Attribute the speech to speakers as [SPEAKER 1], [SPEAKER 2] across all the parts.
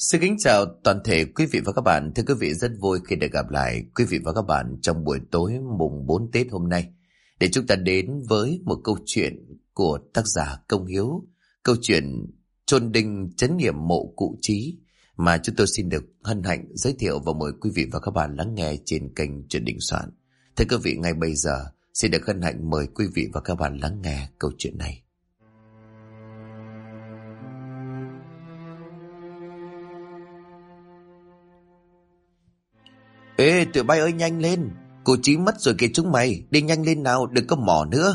[SPEAKER 1] Xin kính chào toàn thể quý vị và các bạn. Thưa quý vị, rất vui khi được gặp lại quý vị và các bạn trong buổi tối mùng 4 Tết hôm nay, để chúng ta đến với một câu chuyện của tác giả Công Hiếu, câu chuyện chôn đinh trấn nghiệm mộ cụ Chí, mà chúng tôi xin được hân hạnh giới thiệu và mời quý vị và các bạn lắng nghe trên kênh Truyện Đình Soạn. Thưa quý vị, ngay bây giờ xin được hân hạnh mời quý vị và các bạn lắng nghe câu chuyện này. Ê, tụi bay ơi, nhanh lên, cụ Chí mất rồi kìa chúng mày, đi nhanh lên nào, đừng có mò nữa.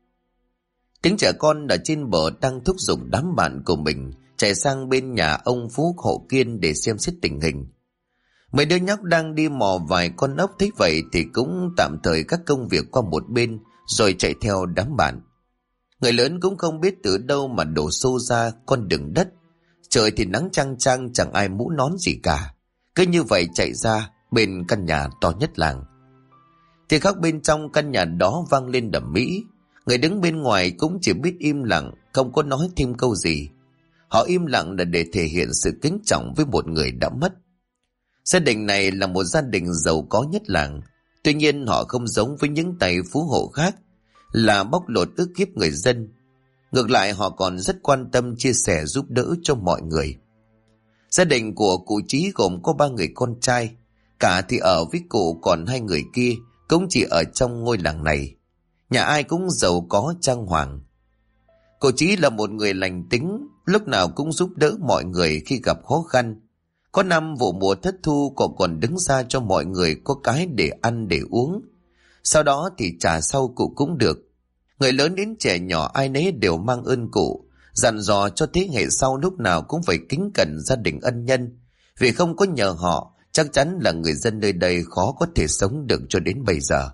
[SPEAKER 1] Tiếng trẻ con ở trên bờ đang thúc giục đám bạn của mình chạy sang bên nhà ông Phú Hộ Kiên để xem xét tình hình. Mấy đứa nhóc đang đi mò vài con ốc thấy vậy thì cũng tạm thời các công việc qua một bên rồi chạy theo đám bạn. Người lớn cũng không biết từ đâu mà đổ xô ra con đường đất. Trời thì nắng chang chang, chẳng ai mũ nón gì cả. Cứ như vậy chạy ra bên căn nhà to nhất làng. Thì khắc bên trong căn nhà đó vang lên đầm mỹ. Người đứng bên ngoài cũng chỉ biết im lặng, không có nói thêm câu gì. Họ im lặng là để thể hiện sự kính trọng với một người đã mất. Gia đình này là một gia đình giàu có nhất làng. Tuy nhiên họ không giống với những tay phú hộ khác là bóc lột ức hiếp người dân. Ngược lại, họ còn rất quan tâm chia sẻ giúp đỡ cho mọi người. Gia đình của cụ Chí gồm có 3 người con trai. Cả thì ở với cụ, còn 2 người kia cũng chỉ ở trong ngôi làng này. Nhà ai cũng giàu có trang hoàng. Cụ Chí là một người lành tính, lúc nào cũng giúp đỡ mọi người khi gặp khó khăn. Có năm vụ mùa thất thu, cậu còn đứng ra cho mọi người có cái để ăn để uống. Sau đó thì trả sau cụ cũng được. Người lớn đến trẻ nhỏ ai nấy đều mang ơn cụ, dặn dò cho thế hệ sau lúc nào cũng phải kính cẩn gia đình ân nhân. Vì không có nhờ họ, chắc chắn là người dân nơi đây khó có thể sống được cho đến bây giờ.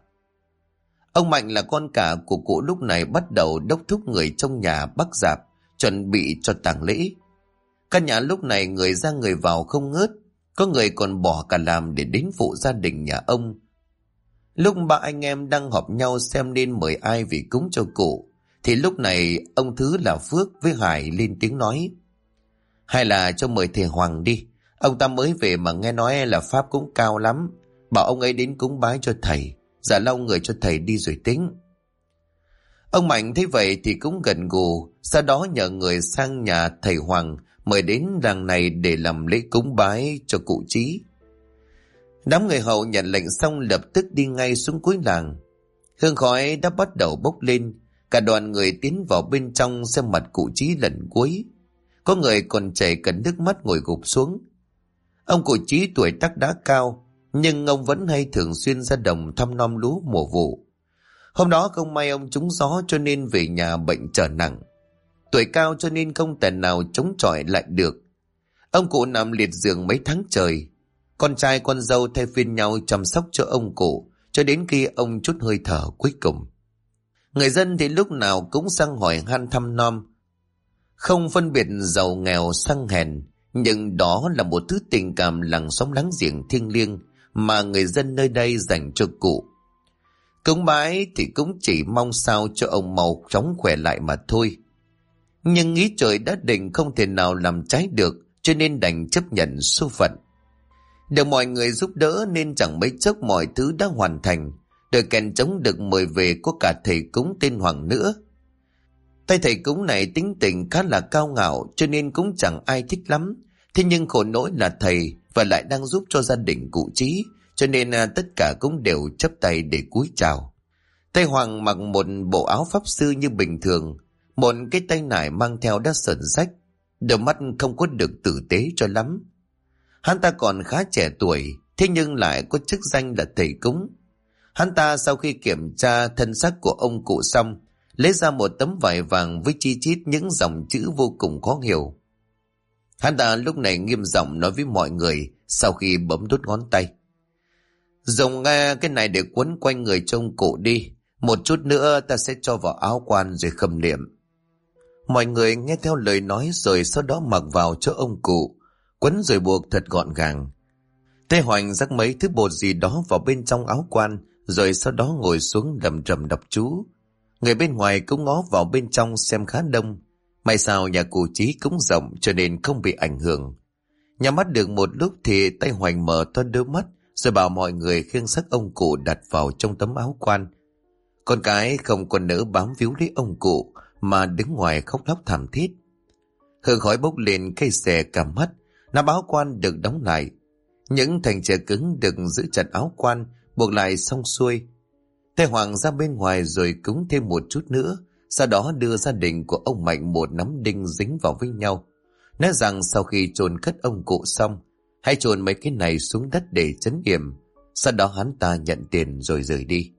[SPEAKER 1] Ông Mạnh là con cả của cụ lúc này bắt đầu đốc thúc người trong nhà bắc rạp, chuẩn bị cho tang lễ. Căn nhà lúc này người ra người vào không ngớt, có người còn bỏ cả làm để đến phụ gia đình nhà ông. Lúc 3 anh em đang họp nhau xem nên mời ai vì cúng cho cụ, thì lúc này ông Thứ là Phước với Hải lên tiếng nói: hay là cho mời thầy Hoàng đi, ông ta mới về mà nghe nói là pháp cũng cao lắm, bảo ông ấy đến cúng bái cho thầy, dạ lau người cho thầy đi rồi tính. Ông Mạnh thấy vậy thì cũng gật gù, sau đó nhờ người sang nhà thầy Hoàng mời đến làng này để làm lễ cúng bái cho cụ Chí. Đám người hầu nhận lệnh xong lập tức đi ngay xuống cuối làng. Hương khói đã bắt đầu bốc lên, cả đoàn người tiến vào bên trong xem mặt cụ Chí lần cuối. Có người còn chảy cả nước mắt ngồi gục xuống. Ông cụ Chí tuổi tác đã cao, nhưng ông vẫn hay thường xuyên ra đồng thăm nom lúa mùa vụ. Hôm đó không may ông trúng gió cho nên về nhà bệnh trở nặng. Tuổi cao cho nên không thể nào chống chọi lại được. Ông cụ nằm liệt giường mấy tháng trời. Con trai con dâu thay phiên nhau chăm sóc cho ông cụ cho đến khi ông trút hơi thở cuối cùng. Người dân thì lúc nào cũng sang hỏi han thăm nom, không phân biệt giàu nghèo sang hèn, nhưng đó là một thứ tình cảm làng xóm láng giềng thiêng liêng mà người dân nơi đây dành cho cụ. Cúng bái thì cũng chỉ mong sao cho ông mau chóng khỏe lại mà thôi. Nhưng nghĩ trời đã định không thể nào làm trái được, cho nên đành chấp nhận số phận. Được mọi người giúp đỡ nên chẳng mấy chốc mọi thứ đã hoàn thành. Đội kèn trống được mời về có cả thầy cúng tên Hoàng nữa. Tay thầy cúng này tính tình khá là cao ngạo cho nên cũng chẳng ai thích lắm. Thế nhưng khổ nỗi là thầy và lại đang giúp cho gia đình cụ Chí, cho nên tất cả cũng đều chắp tay để cúi chào. Thầy Hoàng mặc một bộ áo pháp sư như bình thường, một cái tay nải mang theo đã sờn rách, đôi mắt không có được tử tế cho lắm. Hắn ta còn khá trẻ tuổi, thế nhưng lại có chức danh là thầy cúng. Hắn ta sau khi kiểm tra thân xác của ông cụ xong, lấy ra một tấm vải vàng với chi chít những dòng chữ vô cùng khó hiểu. Hắn ta lúc này nghiêm giọng nói với mọi người sau khi bấm đốt ngón tay: dùng cái này để quấn quanh người cho ông cụ đi, một chút nữa ta sẽ cho vào áo quan rồi khâm liệm. Mọi người nghe theo lời nói rồi sau đó mặc vào cho ông cụ, quấn rồi buộc thật gọn gàng. Thầy Hoành rắc mấy thứ bột gì đó vào bên trong áo quan, rồi sau đó ngồi xuống lẩm rẩm đọc chú. Người bên ngoài cũng ngó vào bên trong xem khá đông. May sao nhà cụ Chí cũng rộng cho nên không bị ảnh hưởng. Nhắm mắt được một lúc thì tay Hoành mở to đôi mắt, rồi bảo mọi người khiêng xác ông cụ đặt vào trong tấm áo quan. Con cái không còn nỡ bám víu lấy ông cụ mà đứng ngoài khóc lóc thảm thiết. Hương khói bốc lên cây xè cả mắt, nắp áo quan được đóng lại. Những thành tre cứng được giữ chặt áo quan, buộc lại xong xuôi. Thầy Hoàng ra bên ngoài rồi cúng thêm một chút nữa, sau đó đưa gia đình của ông Mạnh một nắm đinh dính vào với nhau. Nói rằng sau khi chôn cất ông cụ xong, hãy chôn mấy cái này xuống đất để trấn yểm. Sau đó hắn ta nhận tiền rồi rời đi.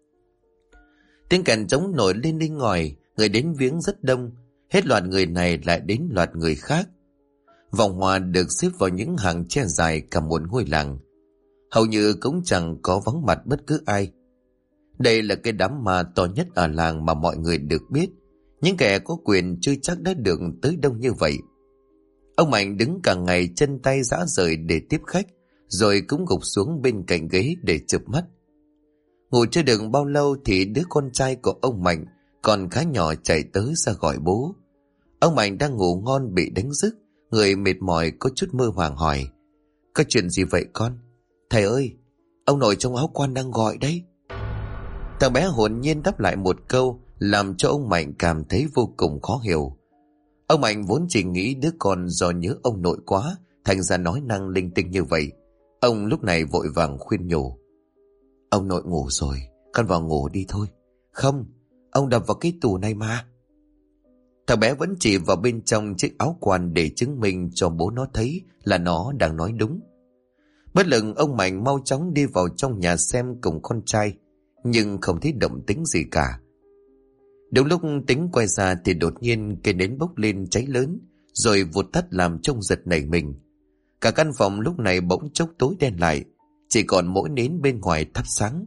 [SPEAKER 1] Tiếng kèn trống nổi lên đinh ngòi, người đến viếng rất đông. Hết loạt người này lại đến loạt người khác. Vòng hoa được xếp vào những hàng tre dài cả một ngôi làng. Hầu như cũng chẳng có vắng mặt bất cứ ai. Đây là cái đám ma to nhất ở làng mà mọi người được biết. Những kẻ có quyền chưa chắc đã được tới đông như vậy. Ông Mạnh đứng cả ngày chân tay rã rời để tiếp khách, rồi cũng gục xuống bên cạnh ghế để chợp mắt. Ngủ chưa được bao lâu thì đứa con trai của ông Mạnh còn khá nhỏ chạy tới ra gọi bố. Ông Mạnh đang ngủ ngon bị đánh thức, người mệt mỏi có chút mơ màng hỏi: "Có chuyện gì vậy con?" "Thầy ơi, ông nội trong áo quan đang gọi đấy." Thằng bé hồn nhiên đáp lại một câu làm cho ông Mạnh cảm thấy vô cùng khó hiểu. Ông Mạnh vốn chỉ nghĩ đứa con do nhớ ông nội quá thành ra nói năng linh tinh như vậy. Ông lúc này vội vàng khuyên nhủ: "Ông nội ngủ rồi, con vào ngủ đi thôi." "Không, ông đập vào cái tủ này mà." Thằng bé vẫn chỉ vào bên trong chiếc áo quan để chứng minh cho bố nó thấy là nó đang nói đúng. Bất lực ông Mạnh mau chóng đi vào trong nhà xem cùng con trai, nhưng không thấy động tĩnh gì cả. Đúng lúc tính quay ra thì đột nhiên cây nến bốc lên cháy lớn, rồi vụt tắt làm trông giật nảy mình. Cả căn phòng lúc này bỗng chốc tối đen lại, chỉ còn mỗi nến bên ngoài thắp sáng.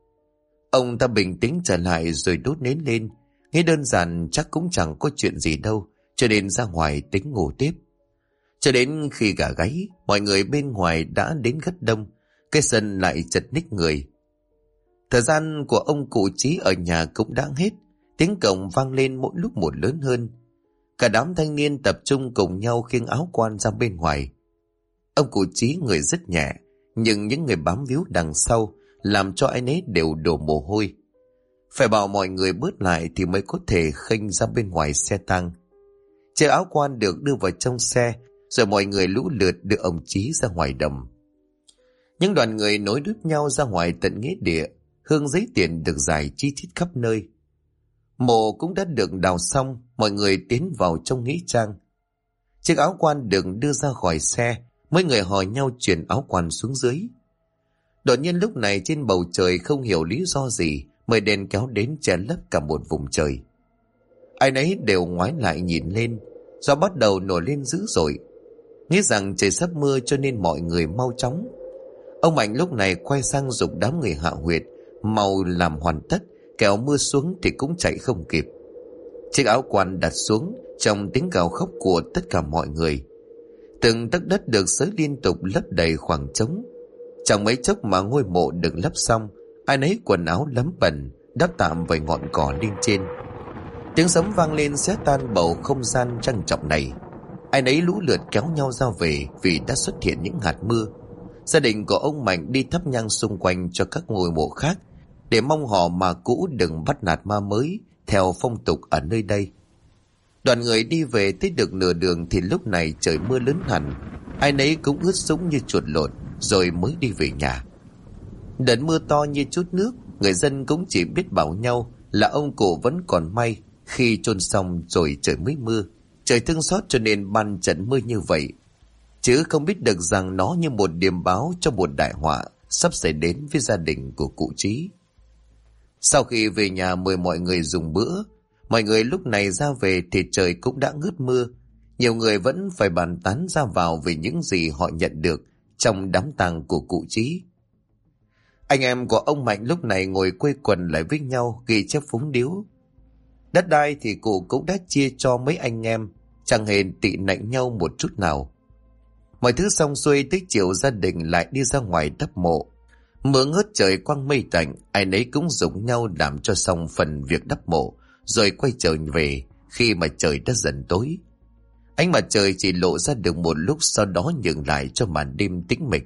[SPEAKER 1] Ông ta bình tĩnh trở lại rồi đốt nến lên, nghĩ đơn giản chắc cũng chẳng có chuyện gì đâu, cho nên ra ngoài tính ngủ tiếp. Cho đến khi gà gáy, mọi người bên ngoài đã đến rất đông, cái sân lại chật ních người. Thời gian của ông cụ Chí ở nhà cũng đã hết, tiếng cổng vang lên mỗi lúc một lớn hơn. Cả đám thanh niên tập trung cùng nhau khiêng áo quan ra bên ngoài. Ông cụ Chí người rất nhẹ, nhưng những người bám víu đằng sau làm cho anh ấy đều đổ mồ hôi. Phải bảo mọi người bớt lại thì mới có thể khênh ra bên ngoài xe tang. Chiếc áo quan được đưa vào trong xe, rồi mọi người lũ lượt đưa ông Chí ra ngoài đồng. Những đoàn người nối đuôi nhau ra ngoài tận nghĩa địa, hương giấy tiền được rải chi chít khắp nơi. Mộ cũng đã được đào xong, mọi người tiến vào trong nghĩa trang. Chiếc áo quan được đưa ra khỏi xe, mấy người hò nhau chuyển áo quan xuống dưới. Đột nhiên lúc này trên bầu trời không hiểu lý do gì, mây đen kéo đến che lấp cả một vùng trời. Ai nấy đều ngoái lại nhìn lên, gió bắt đầu nổi lên dữ dội. Nghĩ rằng trời sắp mưa cho nên mọi người mau chóng. Ông Mạnh lúc này quay sang giục đám người hạ huyệt mau làm hoàn tất, kẻo mưa xuống thì cũng chạy không kịp. Chiếc áo quan đặt xuống trong tiếng gào khóc của tất cả mọi người. Từng tấc đất được xới liên tục lấp đầy khoảng trống. Chẳng mấy chốc mà ngôi mộ được lấp xong, ai nấy quần áo lấm bẩn, đắp tạm vài ngọn cỏ lên trên. Tiếng sấm vang lên xé tan bầu không gian trang trọng này. Ai nấy lũ lượt kéo nhau ra về vì đã xuất hiện những hạt mưa. Gia đình của ông Mạnh đi thắp nhang xung quanh cho các ngôi mộ khác, để mong họ mà cũ đừng bắt nạt ma mới theo phong tục ở nơi đây. Đoàn người đi về tới được nửa đường thì lúc này trời mưa lớn hẳn, ai nấy cũng ướt sũng như chuột lột, rồi mới đi về nhà. Đợt mưa to như chút nước, người dân cũng chỉ biết bảo nhau là ông cụ vẫn còn may khi chôn xong rồi trời mới mưa. Trời thương xót cho nên ban trận mưa như vậy, chứ không biết được rằng nó như một điềm báo cho một đại họa sắp xảy đến với gia đình của cụ Chí. Sau khi về nhà mời mọi người dùng bữa, mọi người lúc này ra về thì trời cũng đã ngớt mưa. Nhiều người vẫn phải bàn tán ra vào về những gì họ nhận được trong đám tang của cụ Chí. Anh em của ông Mạnh lúc này ngồi quây quần lại với nhau ghi chép phúng điếu. Đất đai thì cụ cũng đã chia cho mấy anh em, chẳng hề tị nạnh nhau một chút nào. Mọi thứ xong xuôi tới chiều gia đình lại đi ra ngoài đắp mộ. Mưa ngớt trời quang mây tạnh, ai nấy cũng dùng nhau làm cho xong phần việc đắp mộ, rồi quay trở về khi mà trời đã dần tối. Ánh mặt trời chỉ lộ ra được một lúc, sau đó nhường lại cho màn đêm tĩnh mịch.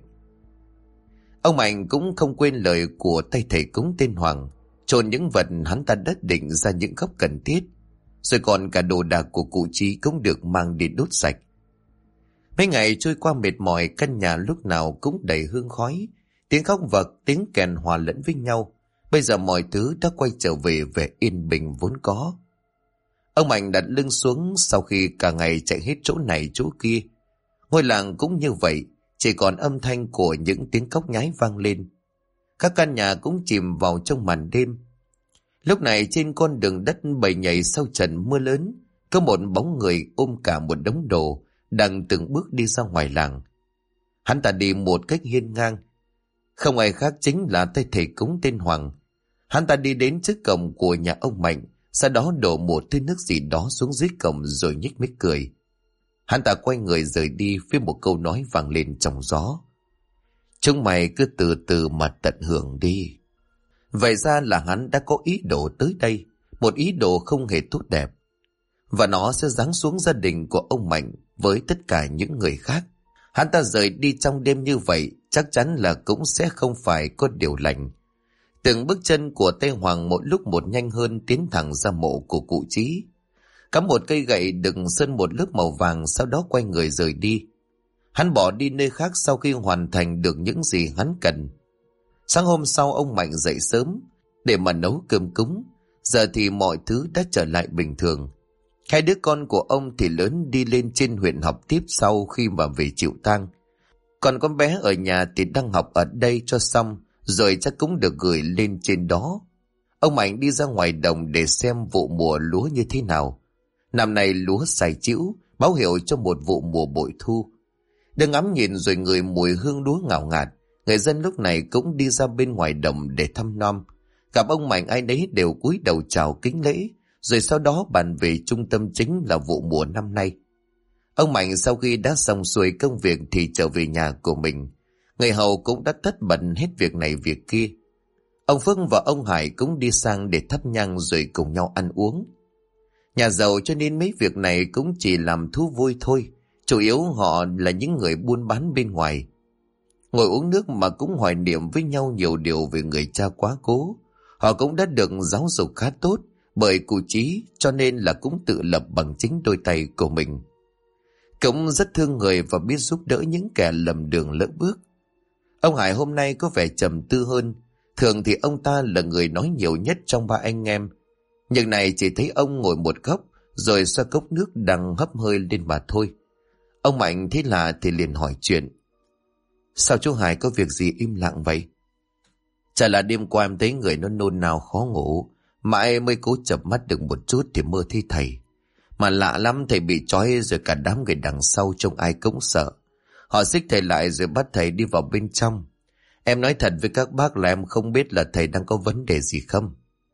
[SPEAKER 1] Ông Mạnh cũng không quên lời của tay thầy cúng tên Hoàng, chôn những vật hắn ta đất định ra những góc cần thiết, rồi còn cả đồ đạc của cụ Chí cũng được mang đi đốt sạch. Mấy ngày trôi qua mệt mỏi, căn nhà lúc nào cũng đầy hương khói, tiếng khóc và tiếng kèn hòa lẫn với nhau. Bây giờ mọi thứ đã quay trở về vẻ yên bình vốn có. Ông Mạnh đặt lưng xuống sau khi cả ngày chạy hết chỗ này chỗ kia. Ngôi làng cũng như vậy, chỉ còn âm thanh của những tiếng cóc nhái vang lên. Các căn nhà cũng chìm vào trong màn đêm. Lúc này trên con đường đất bầy nhầy sau trận mưa lớn, có một bóng người ôm cả một đống đồ đang từng bước đi ra ngoài làng. Hắn ta đi một cách hiên ngang, không ai khác chính là tay thầy cúng tên Hoàng. Hắn ta đi đến trước cổng của nhà ông Mạnh, sau đó đổ một thứ nước gì đó xuống dưới cổng rồi nhếch mép cười. Hắn ta quay người rời đi với một câu nói vang lên trong gió: chúng mày cứ từ từ mà tận hưởng đi. Vậy ra là hắn đã có ý đồ tới đây, một ý đồ không hề tốt đẹp, và nó sẽ giáng xuống gia đình của ông Mạnh với tất cả những người khác. Hắn ta rời đi trong đêm như vậy chắc chắn là cũng sẽ không phải có điều lành. Từng bước chân của Tây Hoàng một lúc một nhanh hơn, tiến thẳng ra mộ của cụ Chí. Cắm một cây gậy đựng sơn một lớp màu vàng, sau đó quay người rời đi. Hắn bỏ đi nơi khác sau khi hoàn thành được những gì hắn cần. Sáng hôm sau ông Mạnh dậy sớm để mà nấu cơm cúng. Giờ thì mọi thứ đã trở lại bình thường. Hai đứa con của ông thì lớn đi lên trên huyện học tiếp sau khi mà về chịu tang. Còn con bé ở nhà thì đang học ở đây cho xong, rồi chắc cũng được gửi lên trên đó. Ông Mạnh đi ra ngoài đồng để xem vụ mùa lúa như thế nào. Năm nay lúa xài chĩu, báo hiệu cho một vụ mùa bội thu. Đứng ngắm nhìn rồi ngửi mùi hương lúa ngào ngạt, người dân lúc này cũng đi ra bên ngoài đồng để thăm nom. Gặp ông Mạnh ai nấy đều cúi đầu chào kính lễ, rồi sau đó bàn về trung tâm chính là vụ mùa năm nay. Ông Mạnh sau khi đã xong xuôi công việc thì trở về nhà của mình. Người hầu cũng đã tất bật hết việc này việc kia. Ông Phước và ông Hải cũng đi sang để thắp nhang rồi cùng nhau ăn uống. Nhà giàu cho nên mấy việc này cũng chỉ làm thú vui thôi. Chủ yếu họ là những người buôn bán bên ngoài. Ngồi uống nước mà cũng hoài niệm với nhau nhiều điều về người cha quá cố. Họ cũng đã được giáo dục khá tốt bởi cụ Chí, cho nên là cũng tự lập bằng chính đôi tay của mình. Cũng rất thương người và biết giúp đỡ những kẻ lầm đường lỡ bước. Ông Hải hôm nay có vẻ trầm tư hơn. Thường thì ông ta là người nói nhiều nhất trong ba anh em. Nhưng này chỉ thấy ông ngồi một góc rồi xoa cốc nước đang hấp hơi lên mà thôi. Ông Mạnh thấy lạ thì liền hỏi chuyện. Sao chú Hải có việc gì im lặng vậy? Chả là đêm qua em thấy người nó nôn nao khó ngủ, mãi mới cố chợp mắt được một chút thì mơ thấy thầy. Mà lạ lắm, thầy bị trói rồi cả đám người đằng sau trông ai cũng sợ. Họ xích thầy lại rồi bắt thầy đi vào bên trong. Em nói thật với các bác là em không biết là thầy đang có vấn đề gì không.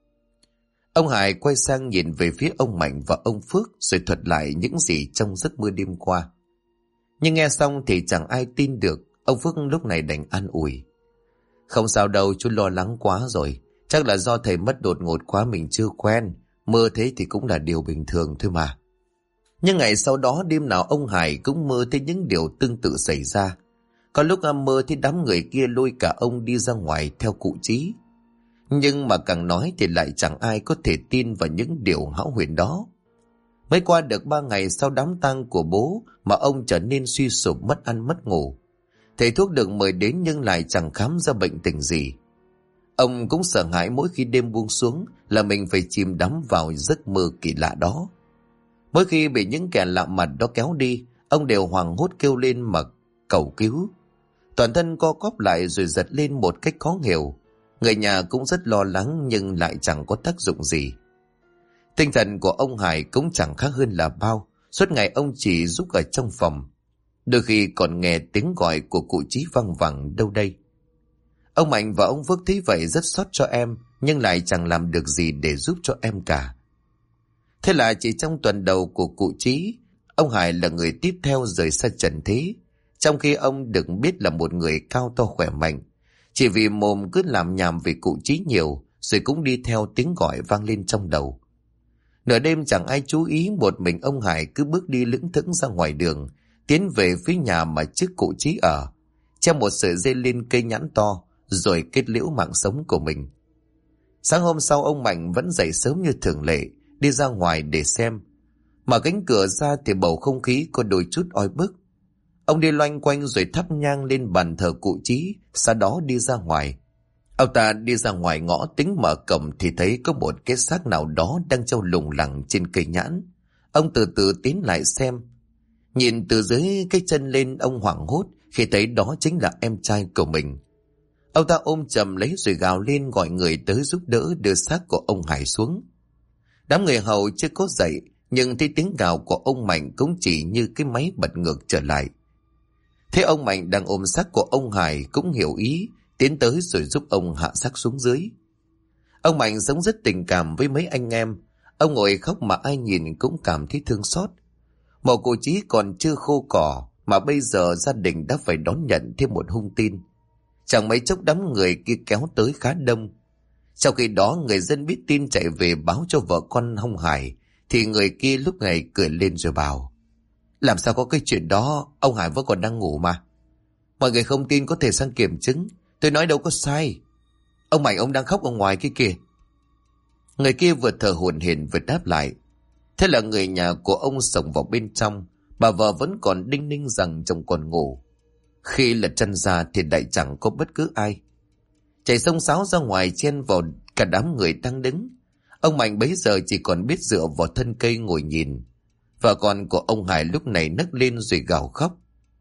[SPEAKER 1] Ông Hải quay sang nhìn về phía ông Mạnh và ông Phước rồi thuật lại những gì trong giấc mơ đêm qua. Nhưng nghe xong thì chẳng ai tin được. Ông Phước lúc này đành an ủi. Không sao đâu, chú lo lắng quá rồi. Chắc là do thầy mất đột ngột quá, mình chưa quen. Mơ thế thì cũng là điều bình thường thôi mà. Nhưng ngày sau đó đêm nào ông Hải cũng mơ thấy những điều tương tự xảy ra. Có lúc mơ thấy đám người kia lôi cả ông đi ra ngoài theo cụ Chí. Nhưng mà càng nói thì lại chẳng ai có thể tin vào những điều hão huyền đó. Mới qua được 3 ngày sau đám tang của bố mà ông trở nên suy sụp, mất ăn mất ngủ. Thầy thuốc được mời đến nhưng lại chẳng khám ra bệnh tình gì. Ông cũng sợ hãi mỗi khi đêm buông xuống là mình phải chìm đắm vào giấc mơ kỳ lạ đó. Mỗi khi bị những kẻ lạ mặt đó kéo đi, ông đều hoảng hốt kêu lên mà cầu cứu. Toàn thân co quắp lại rồi giật lên một cách khó hiểu. Người nhà cũng rất lo lắng nhưng lại chẳng có tác dụng gì. Tinh thần của ông Hải cũng chẳng khác hơn là bao. Suốt ngày ông chỉ giúp ở trong phòng. Đôi khi còn nghe tiếng gọi của cụ Chí văng vẳng đâu đây. Ông Mạnh và ông Phước thấy vậy rất xót cho em, nhưng lại chẳng làm được gì để giúp cho em cả. Thế là chỉ trong tuần đầu của cụ Chí, ông Hải là người tiếp theo rời xa trần thế. Trong khi ông được biết là một người cao to khỏe mạnh, chỉ vì mồm cứ làm nhảm về cụ Chí nhiều, rồi cũng đi theo tiếng gọi vang lên trong đầu. Nửa đêm chẳng ai chú ý, một mình ông Hải cứ bước đi lững thững ra ngoài đường, tiến về phía nhà mà trước cụ Chí ở, treo một sợi dây lên cây nhãn to, rồi kết liễu mạng sống của mình. Sáng hôm sau, ông Mạnh vẫn dậy sớm như thường lệ, đi ra ngoài để xem. Mở cánh cửa ra thì bầu không khí có đôi chút oi bức. Ông đi loanh quanh rồi thắp nhang lên bàn thờ cụ Chí, sau đó đi ra ngoài. Ông ta đi ra ngoài ngõ tính mở cổng thì thấy có một cái xác nào đó đang treo lủng lẳng trên cây nhãn. Ông từ từ tiến lại xem. Nhìn từ dưới cái chân lên, ông hoảng hốt khi thấy đó chính là em trai của mình. Ông ta ôm chầm lấy rồi gào lên gọi người tới giúp đỡ đưa xác của ông Hải xuống. Đám người hầu chưa có dậy, nhưng thấy tiếng gào của ông Mạnh cũng chỉ như cái máy bật ngược trở lại. Thế ông Mạnh đang ôm xác của ông Hải cũng hiểu ý, tiến tới rồi giúp ông hạ xác xuống dưới. Ông Mạnh sống rất tình cảm với mấy anh em. Ông ngồi khóc mà ai nhìn cũng cảm thấy thương xót. Mộ cụ Chí còn chưa khô cỏ mà bây giờ gia đình đã phải đón nhận thêm một hung tin. Chẳng mấy chốc đám người kia kéo tới khá đông. Sau khi đó người dân biết tin chạy về báo cho vợ con ông Hải, thì người kia lúc này cười lên rồi bảo: làm sao có cái chuyện đó, ông Hải vẫn còn đang ngủ mà. Mọi người không tin có thể sang kiểm chứng, tôi nói đâu có sai. Ông Mạnh ông đang khóc ở ngoài kia kìa. Người kia vừa thở hổn hển vừa đáp lại. Thế là người nhà của ông xông vào bên trong. Bà vợ vẫn còn đinh ninh rằng chồng còn ngủ. Khi lật chân ra thì lại chẳng có bất cứ ai. Chạy xông xáo ra ngoài chen vào cả đám người đang đứng. Ông Mạnh bấy giờ chỉ còn biết dựa vào thân cây ngồi nhìn. Vợ con của ông Hải lúc này nấc lên rồi gào khóc.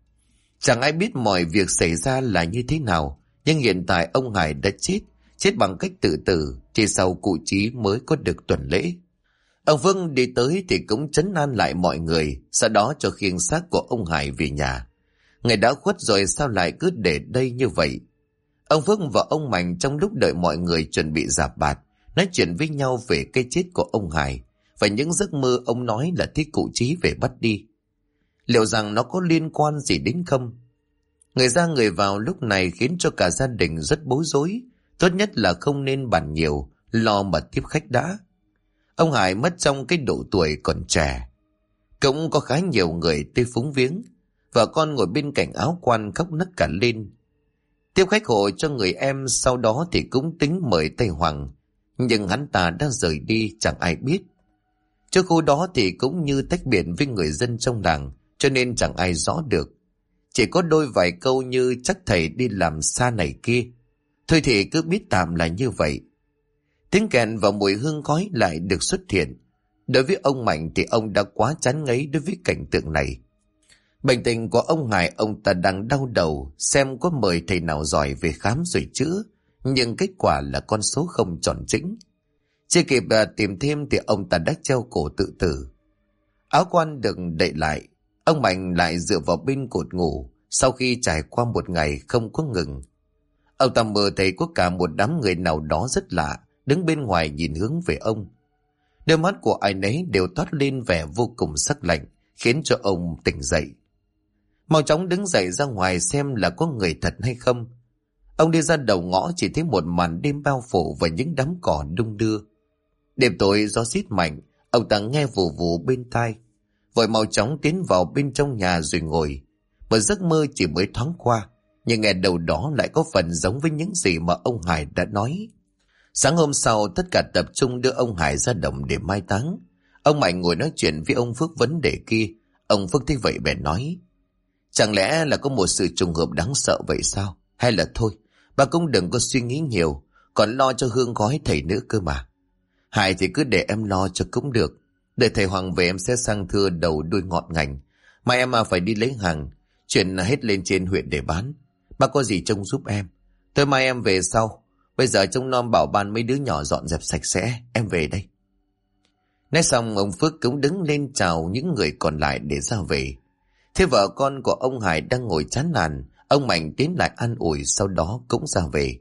[SPEAKER 1] Chẳng ai biết mọi việc xảy ra là như thế nào, nhưng hiện tại ông Hải đã chết bằng cách tự tử, chỉ sau cụ Chí mới có được tuần lễ. Ông Vương đi tới thì cũng trấn an lại mọi người, sau đó cho khiêng xác của ông Hải về nhà. Người đã khuất rồi sao lại cứ để đây như vậy? Ông Vương và ông Mạnh trong lúc đợi mọi người chuẩn bị rạp bạt, nói chuyện với nhau về cái chết của ông Hải và những giấc mơ ông nói là thích cụ Chí về bắt đi. Liệu rằng nó có liên quan gì đến không? Người ra người vào lúc này khiến cho cả gia đình rất bối rối. Tốt nhất là không nên bàn nhiều, lo mà tiếp khách đã. Ông Hải mất trong cái độ tuổi còn trẻ. Cũng có khá nhiều người tới phúng viếng. Vợ con ngồi bên cạnh áo quan khóc nấc cả lên. Tiếp khách hộ cho người em, sau đó thì cũng tính mời Tây Hoàng. Nhưng hắn ta đã rời đi chẳng ai biết. Chỗ khu đó thì cũng như tách biệt với người dân trong làng, cho nên chẳng ai rõ được. Chỉ có đôi vài câu như chắc thầy đi làm xa này kia. Thôi thì cứ biết tạm là như vậy. Tiếng kèn và mùi hương khói lại được xuất hiện. Đối với ông Mạnh thì ông đã quá chán ngấy đối với cảnh tượng này. Bệnh tình của ông Hải, ông ta đang đau đầu xem có mời thầy nào giỏi về khám rồi chữa, nhưng kết quả là con số không tròn chỉnh. Chưa kịp tìm thêm thì ông ta đã treo cổ tự tử. Áo quan được đậy lại, ông Mạnh lại dựa vào bên cột ngủ. Sau khi trải qua một ngày không có ngừng, ông ta mơ thấy có cả một đám người nào đó rất lạ đứng bên ngoài nhìn hướng về ông. Đôi mắt của ai nấy đều toát lên vẻ vô cùng sắc lạnh, khiến cho ông tỉnh dậy. Mau chóng đứng dậy ra ngoài xem là có người thật hay không. Ông đi ra đầu ngõ chỉ thấy một màn đêm bao phủ và những đám cỏ đung đưa. Đêm tối gió rít mạnh, ông ta nghe vù vù bên tai, vội mau chóng tiến vào bên trong nhà rồi ngồi. Một giấc mơ chỉ mới thoáng qua, nhưng nghe đầu đó lại có phần giống với những gì mà ông Hải đã nói. Sáng hôm sau, tất cả tập trung đưa ông Hải ra đồng để mai táng. Ông Mạnh ngồi nói chuyện với ông Phước vấn đề kia. Ông Phước thấy vậy bèn nói: chẳng lẽ là có một sự trùng hợp đáng sợ vậy sao? Hay là thôi, bà cũng đừng có suy nghĩ nhiều, còn lo cho hương khói thầy nữa cơ mà. Hải thì cứ để em lo cho cũng được. Đợi thầy Hoàng về em sẽ sang thưa đầu đuôi ngọt ngành. Mai em phải đi lấy hàng, chuyển hết lên trên huyện để bán. Bác có gì trông giúp em. Thôi mai em về sau. Bây giờ trông nom bảo ban mấy đứa nhỏ dọn dẹp sạch sẽ. Em về đây. Nói xong ông Phước cũng đứng lên chào những người còn lại để ra về. Thế vợ con của ông Hải đang ngồi chán nản, ông Mạnh tiến lại an ủi, sau đó cũng ra về.